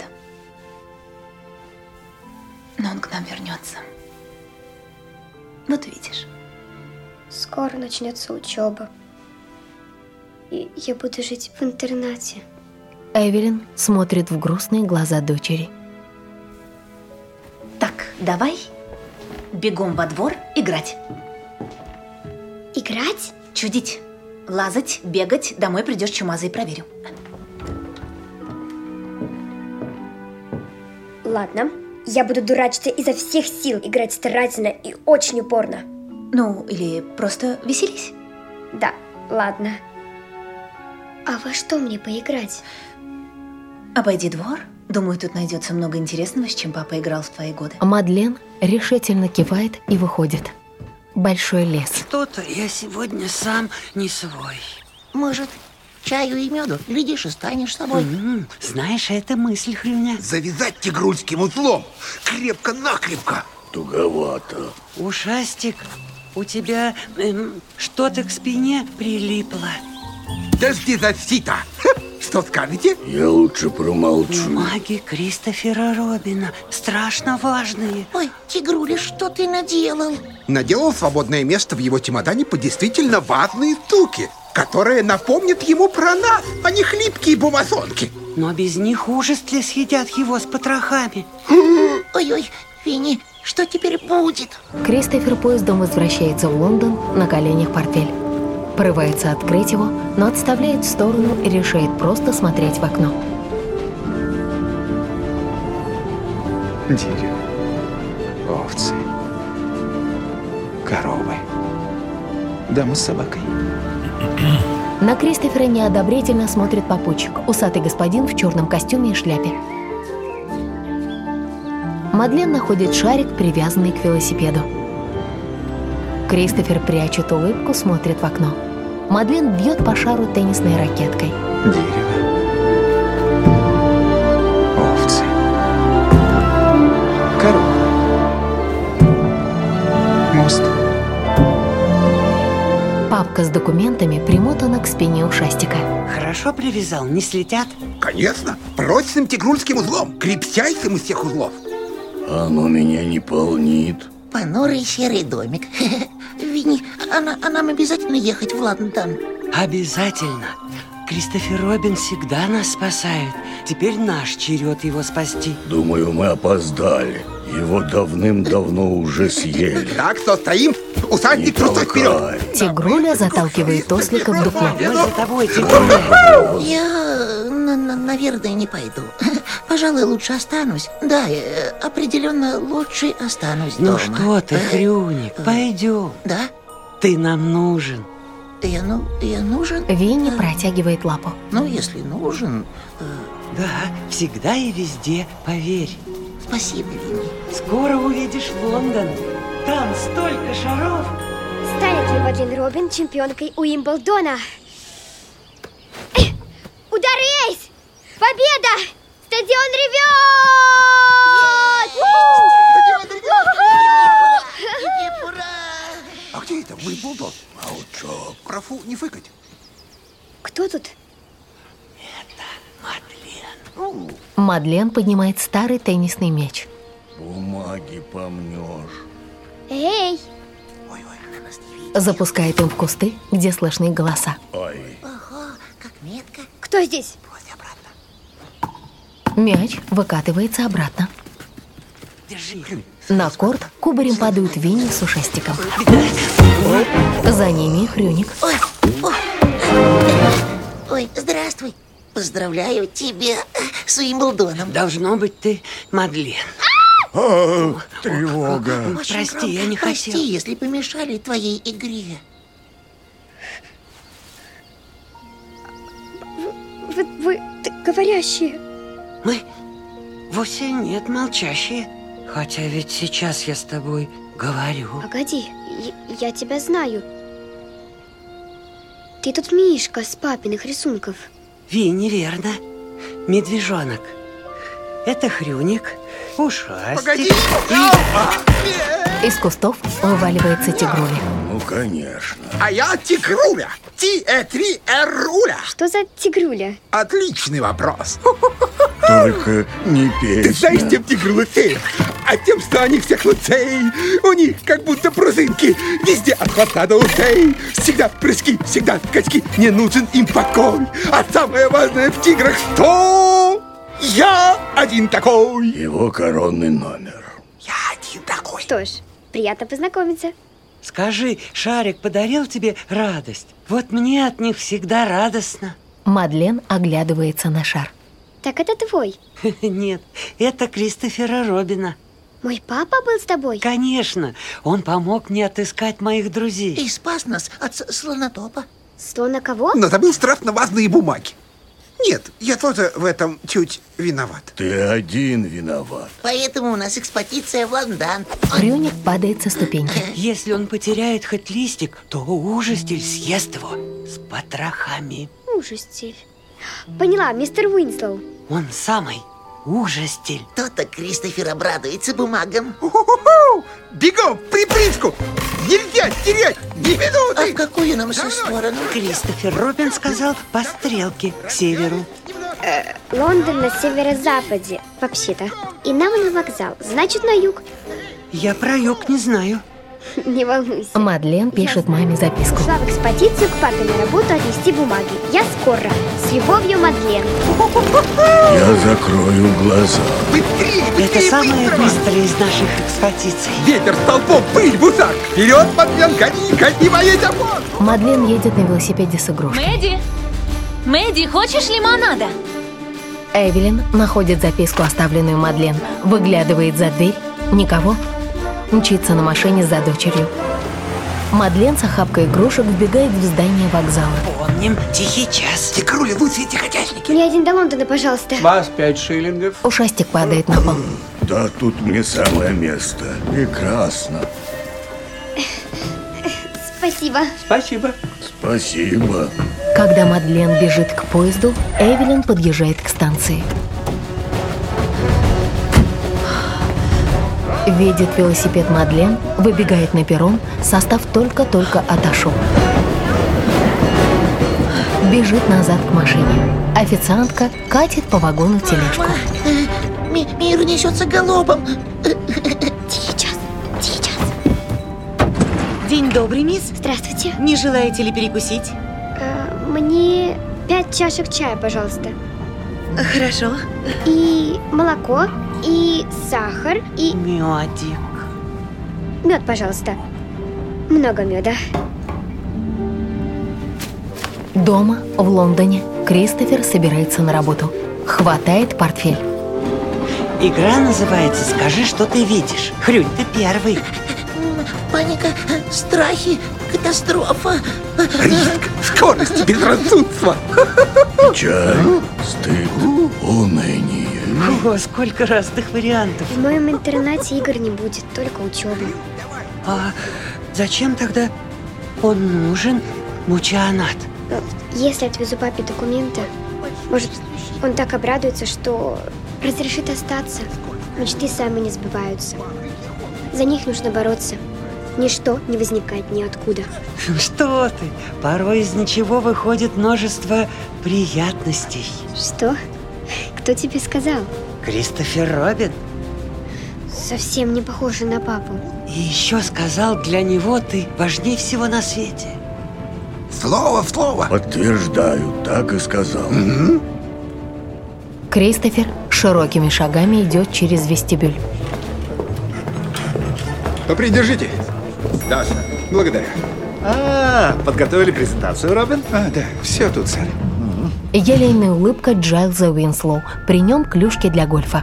Но он к нам вернется. Вот видишь. Скоро начнется учеба. И я буду жить в интернате. Эвелин смотрит в грустные глаза дочери. Так, давай бегом во двор играть. Играть? Чудить, лазать, бегать. Домой придешь чумазой, проверю. Ладно, я буду дурачиться изо всех сил, играть старательно и очень упорно. Ну, или просто веселись. Да, ладно. А во что мне поиграть? Обойди двор. Думаю, тут найдется много интересного, с чем папа играл в твои годы. Мадлен решительно кивает и выходит. Большой лес. Что-то я сегодня сам не свой. Может, чаю и меду? Глядишь, и станешь собой. Mm-hmm. Знаешь, это мысль, Хрюня. Завязать тигрульским узлом. Крепко-накрепко. Туговато. Ушастик, у тебя эм, что-то к спине прилипло. Дожди защита. Что скажете? Я лучше промолчу. Бумаги Кристофера Робина. Страшно важные. Ой, тигруля, что ты наделал? Наделал свободное место в его чемодане по действительно важные штуки, которые напомнят ему про нас, а не хлипкие бумажонки. Но без них ужастли съедят его с потрохами. Ой-ой, Винни, что теперь будет? Кристофер поездом возвращается в Лондон, на коленях портфель. Порывается открыть его, но отставляет в сторону и решает просто смотреть в окно. Дерево, овцы, коровы, дама с собакой. На Кристофера неодобрительно смотрит попутчик, усатый господин в черном костюме и шляпе. Мадлен находит шарик, привязанный к велосипеду. Кристофер прячет улыбку, смотрит в окно. Мадлен бьет по шару теннисной ракеткой. Дерево, овцы, корова, мост. Папка с документами примотана к спине ушастика. Хорошо привязал, не слетят? Конечно, прочным тигрульским узлом, крепчайшим из всех узлов. Оно меня не полнит. Понурый серый домик. Винни, а, а нам обязательно ехать в Лондон? Обязательно. Кристофер Робин всегда нас спасает. Теперь наш черед его спасти. Думаю, мы опоздали. Его давным-давно уже съели. Так что стоим, усадник просто вперед. Тигруля заталкивает ослика в дупло. Мы за тобой, Тигруля. Я, на, на, наверное, не пойду. Пожалуй, лучше останусь. Да, э, определенно лучше останусь ну дома. Ну что ты, Хрюник, пойдем. Да? Ты нам нужен. Я, ну, я нужен? Винни протягивает лапу. Ну, если нужен... Э... Да, всегда и везде, поверь. Спасибо, Винни. Скоро увидишь Лондон. Там столько шаров. Станет ли Мадлен Робин чемпионкой Уимблдона? Удар рейс! Победа! Стадион ревет! Стадион ревет! А где это Уимблдон? Молчок. Профу не фыкать. Кто тут? Это Мадлен. Мадлен поднимает старый теннисный мяч. Бумаги. бумаги помнешь. Эй! Запускает им в кусты, где слышны голоса. Ой. Ого, как метко. Кто здесь? Мяч выкатывается обратно. Держи. На корт кубарем падают Винни с ушастиком. За ними Хрюник. Ой, ой. Ой, здравствуй. Поздравляю тебя с Уимблдоном. Должно быть, ты Мадлен. О, тревога. Очень Прости, громко. я не Прости, хотел. если помешали твоей игре. Вы, вы ты, говорящие. Мы вовсе нет молчащие. Хотя ведь сейчас я с тобой говорю. Погоди, я, я тебя знаю. Ты тут Мишка с папиных рисунков. Ви, неверно. Медвежонок. Это Хрюник, Ушастик. Погоди! И... Из кустов вываливается Тигруля. Ну, конечно. А я Тигруля. Ти-э-три-эруля. Что за Тигруля? Отличный вопрос. Только не песня. Ты знаешь, тем Тигруля фея? А тем, что они всех лучей. У них как будто пружинки. Везде от хвоста до ушей. Всегда прыжки, всегда скачки. Не нужен им покой. А самое важное в тиграх что? Я один такой. Его коронный номер. Я один такой. Что ж, приятно познакомиться. Скажи, Шарик подарил тебе радость? Вот мне от них всегда радостно. Мадлен оглядывается на шар. Так это твой? Нет, это Кристофера Робина. Мой папа был с тобой? Конечно, он помог мне отыскать моих друзей. И спас нас от слонотопа. Слона кого? Но забыл страшно важные бумаги. Нет, я тоже в этом чуть виноват. Ты один виноват. Поэтому у нас экспедиция в Лондон. Хрюник падает со ступеньки. Если он потеряет хоть листик, то ужастиль съест его с потрохами. Ужастиль. Поняла, мистер Уинслоу. Он самый ужастиль. То-то Кристофер обрадуется бумагам. У-ху-ху-ху! Бегом, в припрыжку! Нельзя терять ни минуты! А в какую нам всю сторону? Кристофер Робин сказал по стрелке к северу. Э, Лондон на северо-западе, вообще-то. И нам на вокзал, значит, на юг. Я про юг не знаю. Не волнуйся. Мадлен пишет маме записку. Шла в экспедицию к папе на работу отнести бумаги. Я скоро. С любовью, Мадлен. Я закрою глаза. Быстрее, быстрее, Это самая быстро! быстрая из наших экспедиций. Ветер столпом, пыль в ушах! Вперед, Мадлен, гони, гони моей домой! Мадлен едет на велосипеде с игрушкой. Мэдди! Мэдди, хочешь лимонада? Эвелин находит записку, оставленную Мадлен. Выглядывает за дверь. Никого. Мчится на машине за дочерью. Мадлен с охапкой игрушек вбегает в здание вокзала. Помним, тихий час. Тигрули, лучшие тихотяжники. Мне один до Лондона, пожалуйста. Вас пять шиллингов. Ушастик падает на пол. Да, тут мне самое место. Прекрасно. Спасибо. Спасибо. Спасибо. Когда Мадлен бежит к поезду, Эвелин подъезжает к станции. Видит велосипед Мадлен, выбегает на перрон, состав только-только отошел. Бежит назад к машине. Официантка катит по вагону тележку. Мама, э, ми- мир несется галопом. Тихий час, тихий час. День добрый, мисс. Здравствуйте. Не желаете ли перекусить? Э, мне пять чашек чая, пожалуйста. Хорошо. И молоко, и сахар, и... Медик. Мед, пожалуйста. Много меда. Дома, в Лондоне, Кристофер собирается на работу. Хватает портфель. Игра называется «Скажи, что ты видишь». Хрюнь, ты первый. Паника, страхи, катастрофа. Риск, скорость, безрассудство. Печаль, стыд, уныние. О, сколько разных вариантов. В моем интернате игр не будет, только учеба. А зачем тогда он нужен, мучионат? Но если отвезу папе документы, может, он так обрадуется, что разрешит остаться. Мечты сами не сбываются. За них нужно бороться. Ничто не возникает ниоткуда. Что ты? Порой из ничего выходит множество приятностей. Что? Кто тебе сказал? Кристофер Робин. совсем не похожа на папу. И еще сказал, для него ты важнее всего на свете. Слово в слово. Подтверждаю, так и сказал. Угу. Кристофер широкими шагами идет через вестибюль. Попридержите. Да, сэр. Благодарю. А, подготовили презентацию, Робин? А, да, все тут, сэр. Елейная улыбка Джайлза Уинслоу. При нем клюшки для гольфа.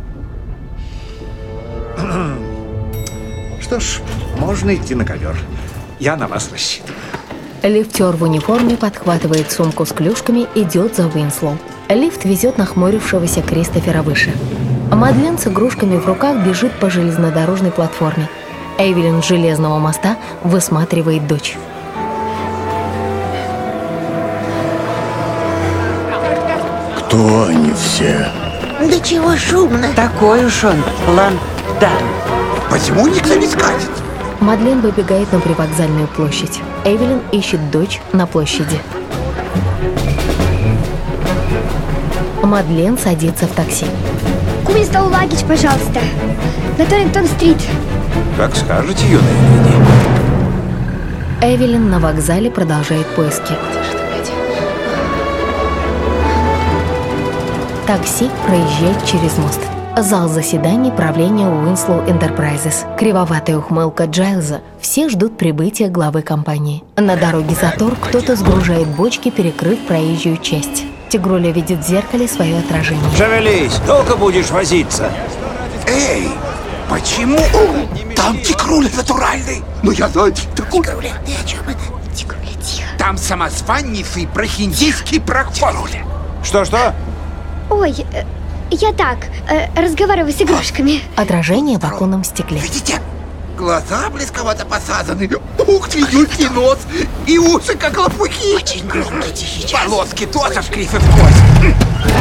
Что ж, можно идти на ковер. Я на вас рассчитываю. Лифтер в униформе подхватывает сумку с клюшками, идет за Уинслоу. Лифт везет нахмурившегося Кристофера выше. Мадлен с игрушками в руках бежит по железнодорожной платформе. Эвелин с железного моста высматривает дочь. Кто они все? Да чего шумно? Такой уж он, Ландан. Почему никто не скажет? Мадлен выбегает на привокзальную площадь. Эвелин ищет дочь на площади. Мадлен садится в такси. Куинстоу Лагидж, пожалуйста. На Торрингтон-стрит. Как скажете, юная леди. Эвелин на вокзале продолжает поиски. Такси проезжает через мост. Зал заседаний правления Уинслоу Enterprises. Кривоватая ухмылка Джайлза. Все ждут прибытия главы компании. На дороге затор, кто-то сгружает бочки, перекрыв проезжую часть. Тигруля видит в зеркале свое отражение. Шевелись, долго будешь возиться? Эй, почему? Там Тигруля натуральный. Ну я знаю такой. Тигруля, ты о чем это? Тигруля, тихо. Там самозванец и прохиндийский проход. Что-что? Ой, э, я так, э, разговариваю с игрушками. Отражение в оконном стекле. Видите? Глаза близковато посажены. Ух ты, юркий нос. И уши, как лопухи. Очень громкий, тихий час. Полоски тоже в кривь и в кость.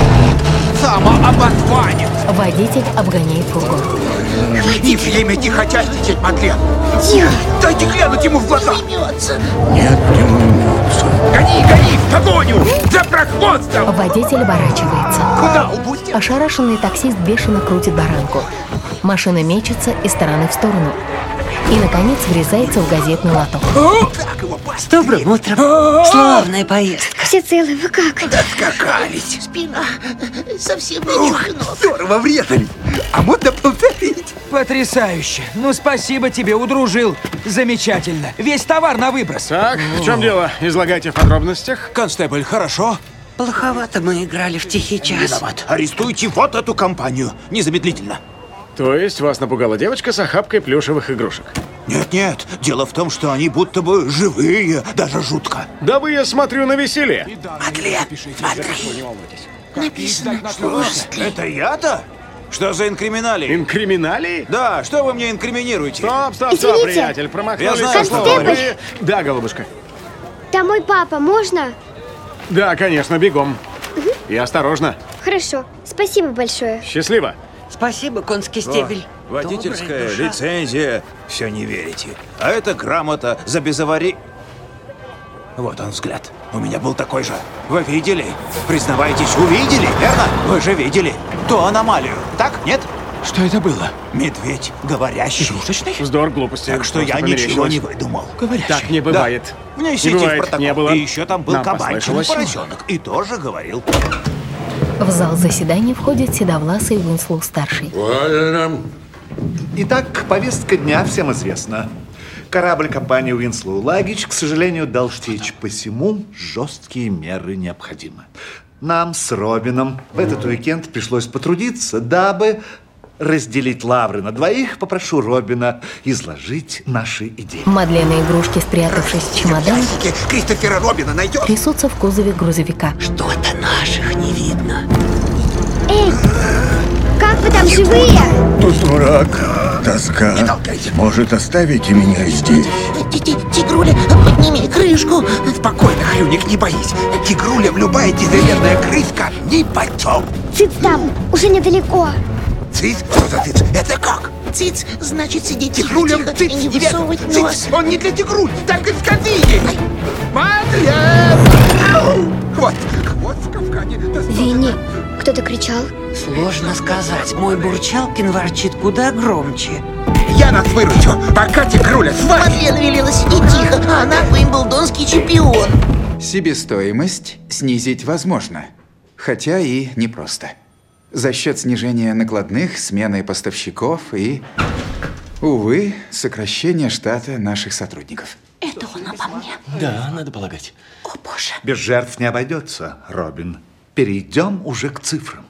Самообозванец. Водитель обгоняет фургон. Не время тихочастничать, Мадлен. Тихо. Дайте глянуть ему в глаза. Нет, не уймется. Гони, гони, в погоню! За прохвостом! Водитель оборачивается. Куда упустил? Ошарашенный таксист бешено крутит баранку. Машина мечется из стороны в сторону. И, наконец, врезается в газетный лоток. С добрым утром. Славная поездка. Все целы, вы как? Доскакались. Спина совсем не ног. Здорово врезали. А можно повторить? Потрясающе. Ну, спасибо тебе, удружил. Замечательно. Весь товар на выброс. Так, в чем дело? Излагайте в подробностях. Констебль, хорошо? Плоховато мы играли в тихий час. Виноват. Арестуйте вот эту компанию. Незамедлительно. То есть вас напугала девочка с охапкой плюшевых игрушек? Нет-нет, дело в том, что они будто бы живые, даже жутко. Да вы, я смотрю, на веселье. Мадлен, смотри. Написано, что Это я-то? Что за инкриминали? Инкриминали? Да, что вы мне инкриминируете? Стоп, стоп, стоп, Извините. приятель, промахнулись. Я знаю со словом. Констебль. Вы- Да, голубушка. Там мой папа, можно? Да, конечно, бегом. И осторожно. Хорошо, спасибо большое. Счастливо. Спасибо, конский стебель. О, водительская Добрая душа. лицензия. Все не верите. А это грамота за безавари... Вот он взгляд. У меня был такой же. Вы видели? Признавайтесь, увидели, верно? Вы же видели ту аномалию. Так, нет? Что это было? Медведь говорящий. Игрушечный? Вздор, глупости. Так что Просто я ничего померещилось. не выдумал. Говорящий. Так не бывает. Да. Внесите Не в бывает, протокол. не было. И еще там был Нам кабанчик, послышалось. поросенок. И тоже говорил. В зал заседаний входит седовласый Уинслоу-старший. Итак, повестка дня всем известна. Корабль компании Уинслоу Лагидж, к сожалению, дал штич. Посему жесткие меры необходимы. Нам с Робином в этот уикенд пришлось потрудиться, дабы разделить лавры на двоих. Попрошу Робина изложить наши идеи. Мадлен и игрушки, спрятавшись в чемодане, Кристофера Робина найдет? трясутся в кузове грузовика. Что-то наших не видно. Эй, как вы там, живые? Тут дурак, тоска. Может, оставите меня здесь? Тигруля, подними крышку. Спокойно, Хрюник, не боись. Тигруля, любая дизайнерная крыска нипочем. Циц там, уже недалеко. Циц? Что за циц? Это как? Циц, значит сидеть тихо, Тигруля, тихо циц, и не нет, высовывать циц, нос. он не для тигруль, так и скоти ей. Мадлен! Ау! Вот, хвост в капкане. Винни, кто-то кричал. Сложно сказать. Мой Бурчалкин ворчит куда громче. Я нас выручу, пока Тигруля с вами. Мадлен велела сидеть тихо, а она уимблдонский чемпион. Себестоимость снизить возможно, хотя и непросто. За счет снижения накладных, смены поставщиков и, увы, сокращения штата наших сотрудников. Это он обо мне. Да, надо полагать. О, боже. Без жертв не обойдется, Робин. Перейдем уже к цифрам.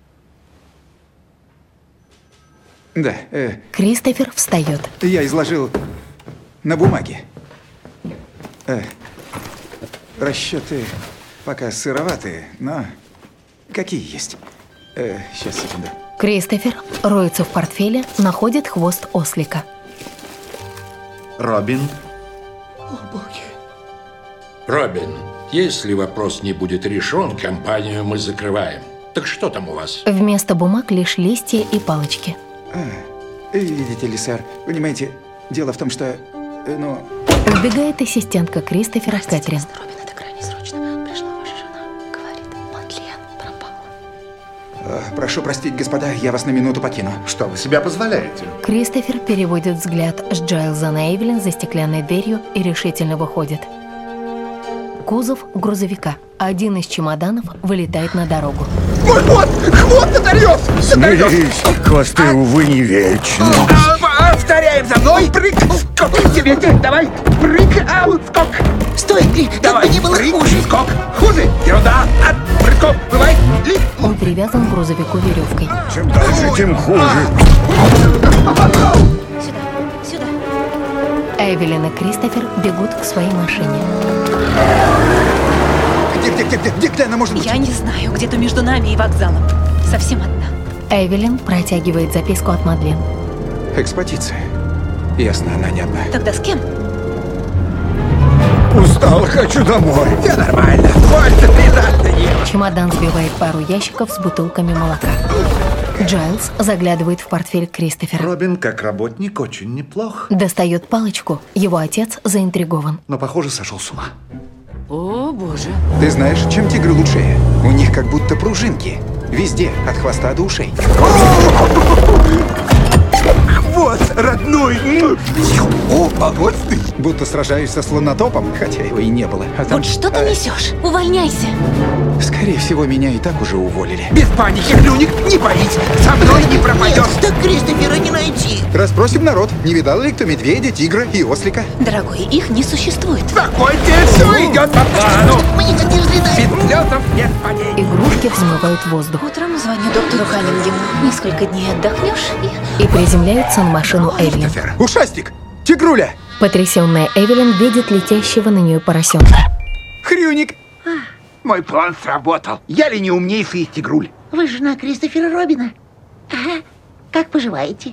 Да. Э, Кристофер встает. Я изложил на бумаге. Э, расчеты пока сыроватые, но какие есть. Э, сейчас, секунду. Кристофер роется в портфеле, находит хвост ослика. Робин. О, боги. Робин, если вопрос не будет решен, компанию мы закрываем. Так что там у вас? Вместо бумаг лишь листья и палочки. А, видите ли, сэр, понимаете, дело в том, что, э, ну... Убегает ассистентка Кристофера Кэтрин. Робин, это крайне срочно. Пришла ваша жена. Говорит, Мадлен пропала. Э, прошу простить, господа, я вас на минуту покину. Что вы себе позволяете? Кристофер переводит взгляд с Джайлза на Эвелин за стеклянной дверью и решительно выходит. Кузов грузовика. Один из чемоданов вылетает на дорогу. Мой хвост! Хвост, Татарёс! Смирись, хвосты, увы, не вечны. Повторяем за мной. Прыг, скок. Тебе, давай. Прыг, аут, скок. Стой, как бы не было хуже. Скок. Хуже. Ерунда. От прыжков бывает. Он привязан к грузовику веревкой. Чем дальше, тем хуже. Сюда, сюда. Эвелин и Кристофер бегут к своей машине. Где, где, где, где, где, где она может быть? Я не знаю, где-то между нами и вокзалом. Совсем одна. Эвелин протягивает записку от Мадлен. Экспозиция. Ясно, она не одна. Тогда с кем? Устал, хочу домой. Все нормально. Больше три раза ел. Чемодан сбивает пару ящиков с бутылками молока. Джайлз заглядывает в портфель Кристофера. Робин, как работник, очень неплох. Достает палочку. Его отец заинтригован. Но, похоже, сошел с ума. О, боже. Ты знаешь, чем тигры лучшие? У них как будто пружинки. Везде, от хвоста до ушей. Хвост, родной. О, а вот ты. Будто сражаюсь со слонотопом, хотя его и не было. А там... Вот что ты несешь? Увольняйся. Скорее всего, меня и так уже уволили. Без паники, Хлюник, не боись. Со мной не пропадешь. Нет, так Кристофера не найти. Расспросим народ, не видал ли кто медведя, тигра и ослика? Дорогой, их не существует. Спокойте, все идет по плану. Мы не хотим взлетать. Без взлетов нет падений. Игрушки взмывают в воздух. Утром звоню доктору Ханнингему. Несколько дней отдохнешь и... И приземляются на машину Эвелин. Ушастик! Тигруля! Потрясенная Эвелин видит летящего на нее поросенка. Хрюник! Мой план сработал. Я ли не умнейший из тигруль? Вы жена Кристофера Робина. Ага. Как поживаете?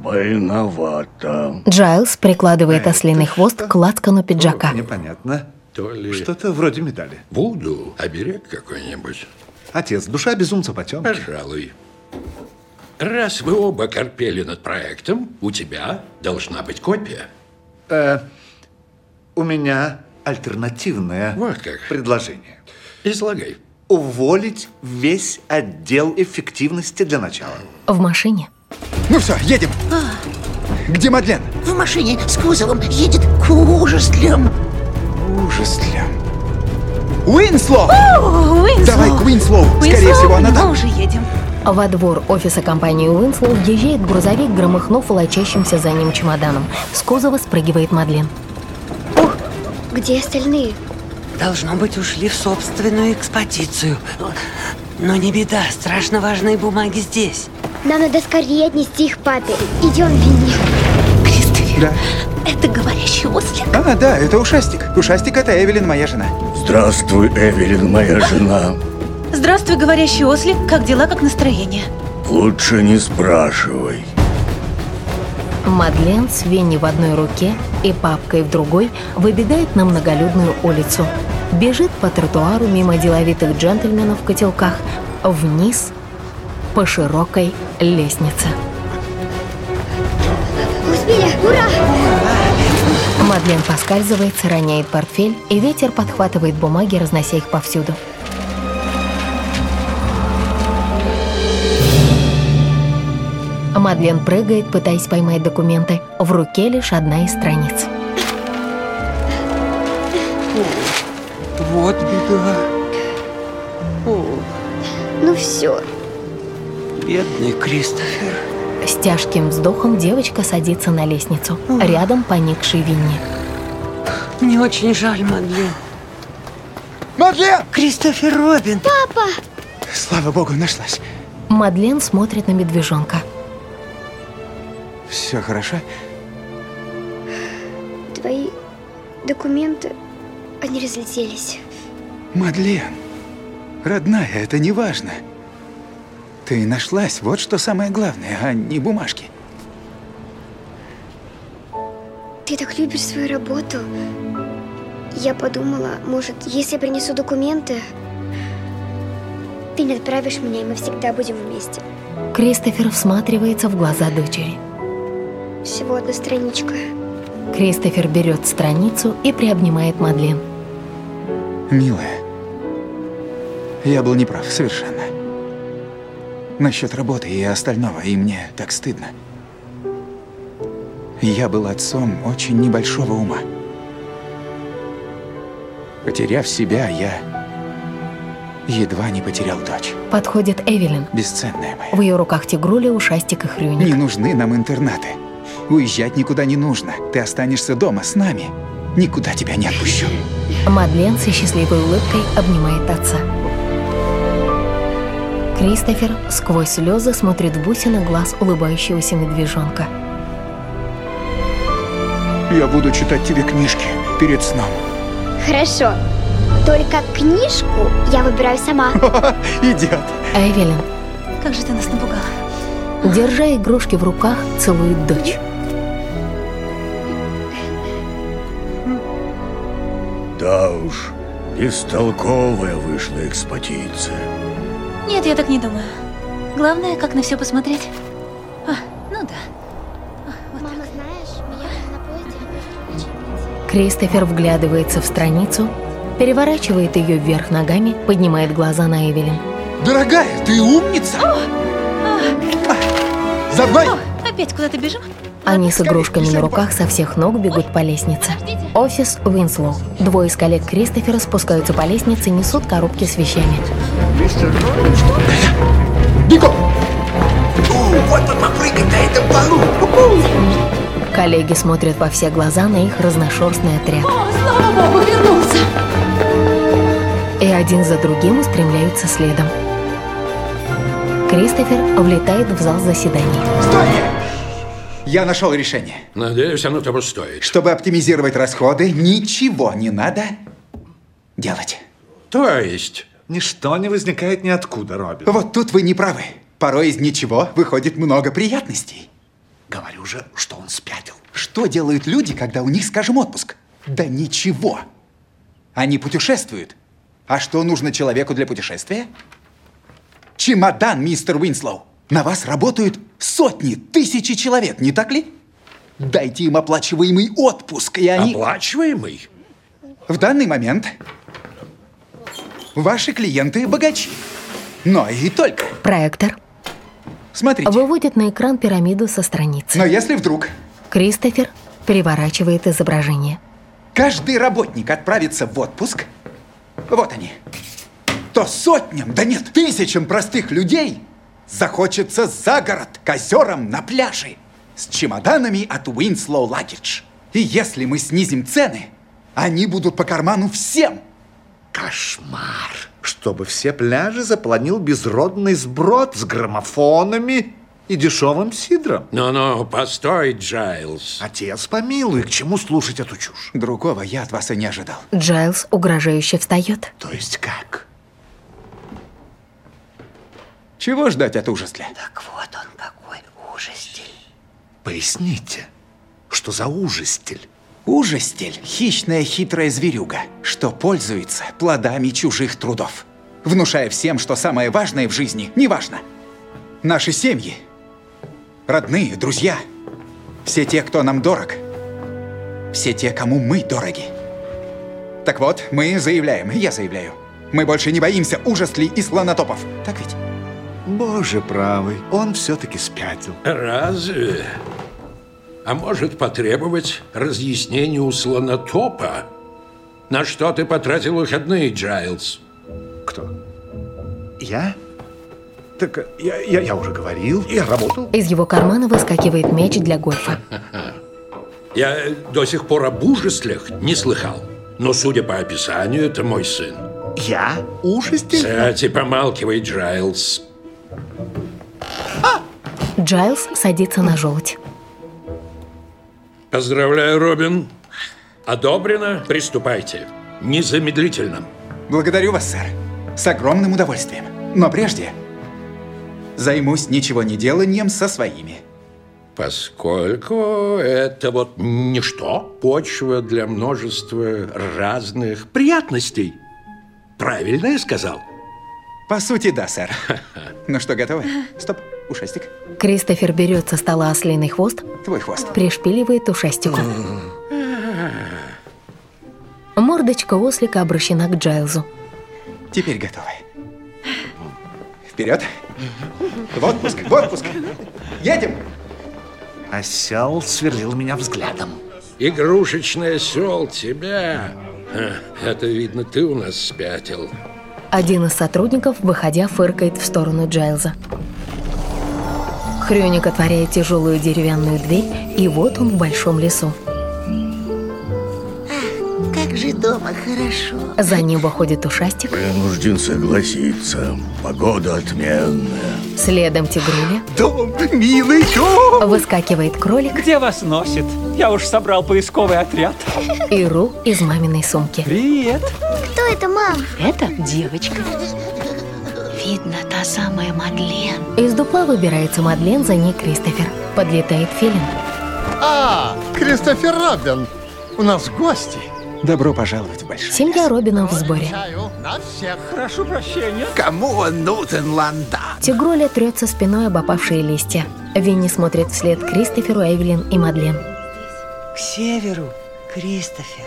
Больновато. Джайлз прикладывает ослиный хвост к лацкану пиджака. Непонятно. То ли... Что-то вроде медали. Вуду, оберег какой-нибудь. Отец, душа безумца потемки. Пожалуй. Раз вы оба корпели над проектом, у тебя должна быть копия. Э, у меня альтернативное Вот как. предложение. Излагай. Уволить весь отдел эффективности для начала. В машине. Ну все, едем. Где Мадлен? В машине с кузовом едет к ужаслям. Ужаслям. Уинслоу! О, Уинслоу! Давай к Уинслоу. Скорее всего, она мы там. уже едем. Во двор офиса компании Уинслоу въезжает грузовик, громыхнув волочащимся за ним чемоданом. С кузова спрыгивает Мадлен. Ух, где остальные? Должно быть, ушли в собственную экспозицию. Но не беда, страшно важные бумаги здесь. Нам надо скорее отнести их папе. Идем, Винни. Кристофер, Да. это говорящий ослик? А, да, это Ушастик. Ушастик — это Эвелин, моя жена. Здравствуй, Эвелин, моя жена. Здравствуй, говорящий ослик. Как дела, как настроение? Лучше не спрашивай. Мадлен с Винни в одной руке и папкой в другой выбегает на многолюдную улицу. Бежит по тротуару мимо деловитых джентльменов в котелках вниз по широкой лестнице. Успели! Ура! Мадлен поскальзывается, роняет портфель, и ветер подхватывает бумаги, разнося их повсюду. Мадлен прыгает, пытаясь поймать документы. В руке лишь одна из страниц. О, вот беда. О. Ну все. Бедный Кристофер. С тяжким вздохом девочка садится на лестницу. Рядом поникший Винни. Мне очень жаль, Мадлен. Мадлен! Кристофер Робин! Папа! Слава богу, нашлась. Мадлен смотрит на медвежонка. Все хорошо? Твои документы, они разлетелись. Мадлен, родная, это не важно. Ты нашлась, вот что самое главное, а не бумажки. Ты так любишь свою работу. Я подумала, может, если я принесу документы, ты не отправишь меня, и мы всегда будем вместе. Кристофер всматривается в глаза дочери. Всего одна страничка. Кристофер берет страницу и приобнимает Мадлен. Милая, я был неправ совершенно. Насчет работы и остального, и мне так стыдно. Я был отцом очень небольшого ума. Потеряв себя, я едва не потерял дочь. Подходит Эвелин. Бесценная моя. В ее руках тигруля, ушастик и хрюник. Не нужны нам интернаты. Уезжать никуда не нужно. Ты останешься дома с нами. Никуда тебя не отпущу. Мадлен со счастливой улыбкой обнимает отца. Кристофер сквозь слезы смотрит в бусины глаз улыбающегося медвежонка. Я буду читать тебе книжки перед сном. Хорошо. Только книжку я выбираю сама. Идет. Эвелин, Как же ты нас напугала. держа игрушки в руках, целует дочь. Да уж, бестолковая вышла экспозиция. Нет, я так не думаю. Главное, как на все посмотреть. А, ну да. Мама, знаешь, меня на поезде быстро. Кристофер вглядывается в страницу, переворачивает ее вверх ногами, поднимает глаза на Эвелин. Дорогая, ты умница! О, а, За мной! о, опять куда-то бежим? Они с игрушками на руках со всех ног бегут по лестнице. Офис Уинслоу. Двое из коллег Кристофера спускаются по лестнице, несут коробки с вещами. Бегом! Вот он попрыгает на этом полу! Коллеги смотрят во все глаза на их разношерстный отряд. О, слава богу, вернулся! И один за другим устремляются следом. Кристофер влетает в зал заседаний. Стойте! Я нашел решение. Надеюсь, оно того стоит. Чтобы оптимизировать расходы, ничего не надо делать. То есть? Ничто не возникает ниоткуда, Робин. Вот тут вы не правы. Порой из ничего выходит много приятностей. Говорю же, что он спятил. Что делают люди, когда у них, скажем, отпуск? Да ничего. Они путешествуют. А что нужно человеку для путешествия? Чемодан, мистер Уинслоу. На вас работают сотни, тысячи человек, не так ли? Дайте им оплачиваемый отпуск, и они... Оплачиваемый? В данный момент ваши клиенты богачи. Но и только. Проектор. Смотрите. Выводит на экран пирамиду со страницы. Но если вдруг... Кристофер переворачивает изображение. Каждый работник отправится в отпуск, вот они, то сотням, да нет, тысячам простых людей захочется за город, к озерам, на пляжи, с чемоданами от Winslow Luggage. И если мы снизим цены, они будут по карману всем. Кошмар. Чтобы все пляжи заполонил безродный сброд с граммофонами и дешевым сидром. Ну-ну, постой, Джайлз. Отец помилуй, к чему слушать эту чушь? Другого я от вас и не ожидал. Джайлз угрожающе встает. То есть как? Чего ждать от ужастля? Так вот он какой ужастель. Поясните, что за ужастель? Ужастель – хищная хитрая зверюга, что пользуется плодами чужих трудов, внушая всем, что самое важное в жизни неважно. Наши семьи, родные, друзья, все те, кто нам дорог, все те, кому мы дороги. Так вот, мы заявляем, я заявляю, мы больше не боимся ужастлей и слонотопов. Так ведь? Боже правый, он все-таки спятил. Разве? А может потребовать разъяснения у слонотопа? На что ты потратил выходные, Джайлз? Кто? Я? Так я, я, я уже говорил, я работал. Из его кармана выскакивает мяч для гольфа. Я до сих пор об ужаслях не слыхал. Но, судя по описанию, это мой сын. Я? Ужастель? Кстати, помалкивай, Джайлз. Джайлз садится на желудь. Поздравляю, Робин. Одобрено. Приступайте. Незамедлительно. Благодарю вас, сэр. С огромным удовольствием. Но прежде займусь ничего не деланием со своими. Поскольку это вот ничто, почва для множества разных приятностей. Правильно я сказал? По сути, да, сэр. Ну что, готовы? Стоп, ушастик. Кристофер берет со стола ослиный хвост. Твой хвост. Пришпиливает ушастику. Мордочка ослика обращена к Джайлзу. Теперь готовы. Вперед. В отпуск, в отпуск. Едем. Осел сверлил меня взглядом. Игрушечный осел, тебя. Это видно, ты у нас спятил. Один из сотрудников, выходя, фыркает в сторону Джайлза. Хрюник отворяет тяжелую деревянную дверь, и вот он в большом лесу. Как же дома хорошо. За ним выходит ушастик. Вынужден согласиться. Погода отменная. Следом тигруля. Дом, милый дом! Выскакивает кролик. Где вас носит? Я уж собрал поисковый отряд. И Ру из маминой сумки. Привет. Кто это, мам? Это девочка. Видно, та самая Мадлен. Из дупла выбирается Мадлен, за ней Кристофер. Подлетает Филин. А, Кристофер Робин, у нас гости. Добро пожаловать в большой Семья лес. Робина в сборе. На всех. Прошу прощения. Кому он нужен, Ланда? Тигруля трется спиной об опавшие листья. Винни смотрит вслед Кристоферу, Эвелин и Мадлен. К северу, Кристофер.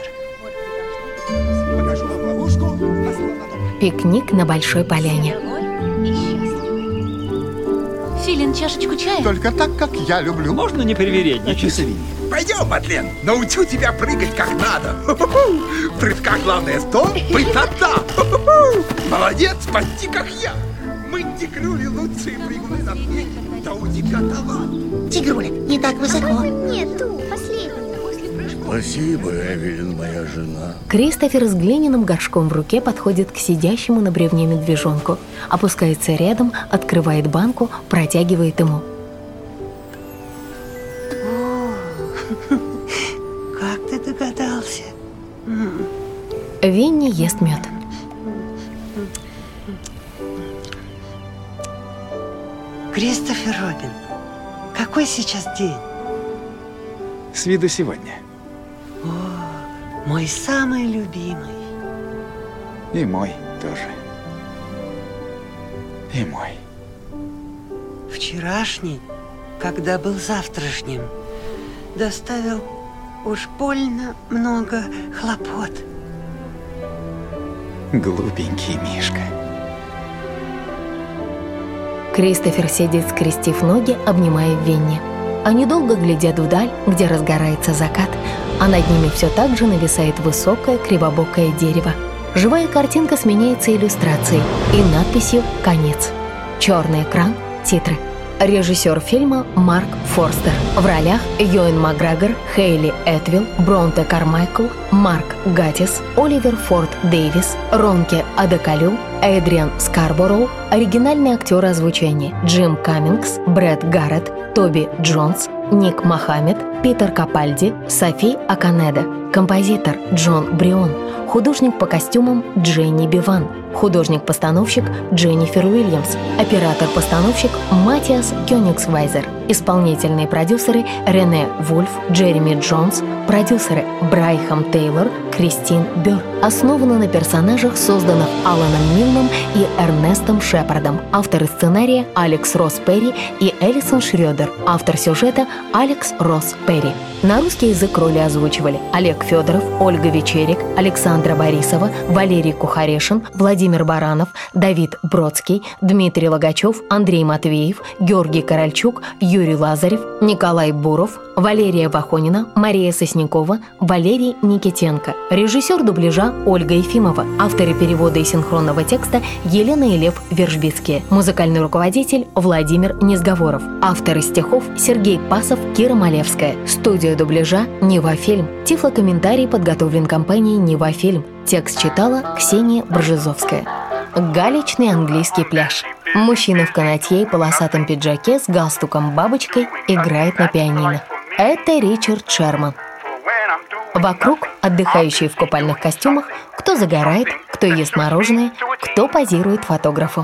Пикник на большой поляне. Филин, чашечку чая? Только так, как я люблю. Можно не привередничать? Пойдем, Мадлен, научу тебя прыгать как надо. В прыжках главное в том, высота. Молодец, почти как я. Мы, тигрули, лучшие прыгуны на свете. Да у тебя талант. Тигруля, не так высоко. Нет, ту, последнюю. Спасибо, Эвелин, моя жена. Кристофер с глиняным горшком в руке подходит к сидящему на бревне медвежонку. Опускается рядом, открывает банку, протягивает ему. Как ты догадался? Винни ест мед. Кристофер Робин, какой сейчас день? С виду сегодня. О, мой самый любимый. И мой тоже. И мой. Вчерашний, когда был завтрашним, доставил уж больно много хлопот. Глупенький Мишка. Кристофер сидит, скрестив ноги, обнимая Винни. Они долго глядят вдаль, где разгорается закат, а над ними все так же нависает высокое кривобокое дерево. Живая картинка сменяется иллюстрацией и надписью «Конец». Черный экран, титры. Режиссер фильма Марк Форстер. В ролях Юэн Макгрегор, Хейли Этвилл, Бронте Кармайкл, Марк Гатис, Оливер Форд Дэвис, Ронке Адекалю, Эдриан Скарбороу, оригинальные актеры озвучения Джим Каммингс, Брэд Гарретт, Тоби Джонс, Ник Мохаммед, Питер Капальди, Софи Аканеда, композитор Джон Брион, художник по костюмам Дженни Биван, художник-постановщик Дженнифер Уильямс, оператор-постановщик Матиас Кёнигсвайзер, исполнительные продюсеры Рене Вульф, Джереми Джонс, продюсеры Брайхам Тейлор, Кристин Бёрр основана на персонажах, созданных Аланом Милном и Эрнестом Шепардом. Авторы сценария Алекс Росс Перри и Элисон Шрёдер. Автор сюжета Алекс Росс Перри. На русский язык роли озвучивали Олег Федоров, Ольга Вечерик, Александра Борисова, Валерий Кухарешин, Владимир Баранов, Давид Бродский, Дмитрий Логачев, Андрей Матвеев, Георгий Корольчук, Юрий Лазарев, Николай Буров, Валерия Вахонина, Мария Соснякова, Валерий Никитенко. Режиссер дубляжа Ольга Ефимова. Авторы перевода и синхронного текста Елена и Лев Вержбицкие. Музыкальный руководитель Владимир Низговоров. Авторы стихов Сергей Пасов, Кира Малевская. Студия дубляжа Нева Фильм. Тифлокомментарий подготовлен компанией Нева Фильм. Текст читала Ксения Бржезовская. Галечный английский пляж. Мужчина в канатье и полосатом пиджаке с галстуком-бабочкой играет на пианино. Это Ричард Шерман. Вокруг отдыхающие в купальных костюмах, кто загорает, кто ест мороженое, кто позирует фотографу.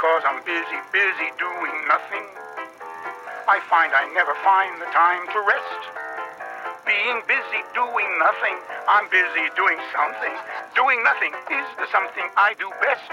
Being busy doing nothing, I'm busy doing something. Doing nothing is the something I do best.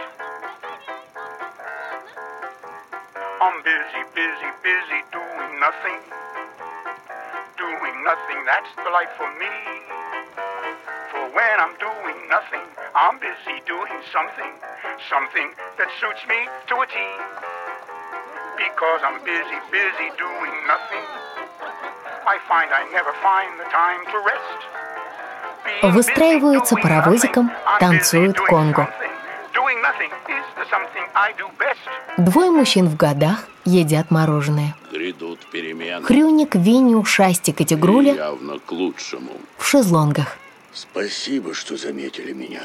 I'm busy, busy, busy doing nothing. Doing nothing, that's the life for me. For when I'm doing nothing, I'm busy doing something. Something that suits me to a T. Because I'm busy, busy doing nothing. I find I never find the time to rest. Выстраиваются паровозиком, танцуют конго. Doing nothing is the something I do best. Двое мужчин в годах едят мороженое. Грядут перемены. Хрюник, Винни, Ушастик и Тигруля Явно к лучшему. в шезлонгах. Спасибо, что заметили меня.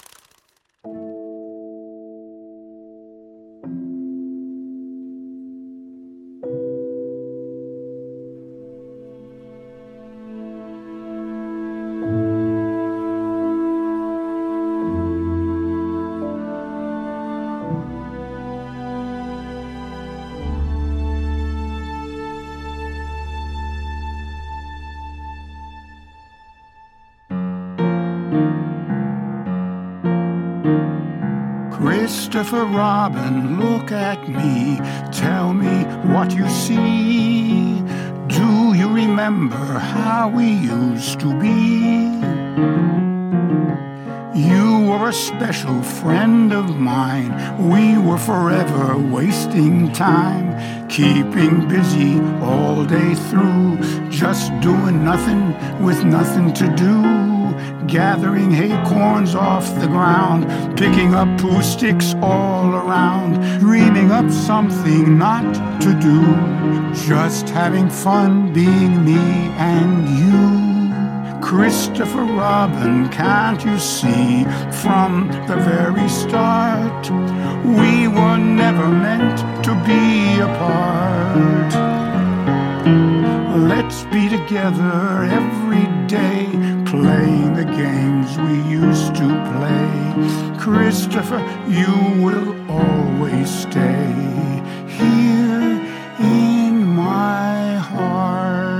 Christopher Robin, look at me, tell me what you see. Do you remember how we used to be? You were a special friend of mine. We were forever wasting time, keeping busy all day through, just doing nothing with nothing to do. Gathering acorns off the ground, picking up poo sticks all around, dreaming up something not to do, just having fun being me and you. Christopher Robin, can't you see from the very start we were never meant to be apart? Let's be together every day, playing the games we used to play. Christopher, you will always stay here in my heart.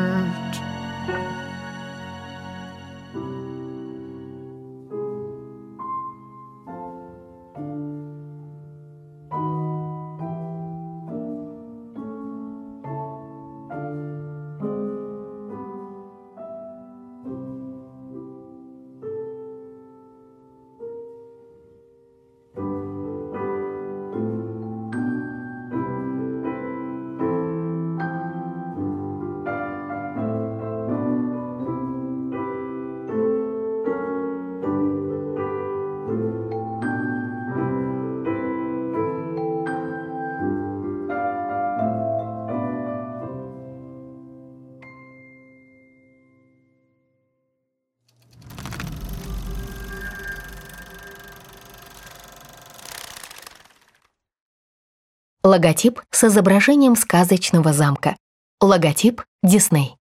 Логотип с изображением сказочного замка. Логотип Дисней.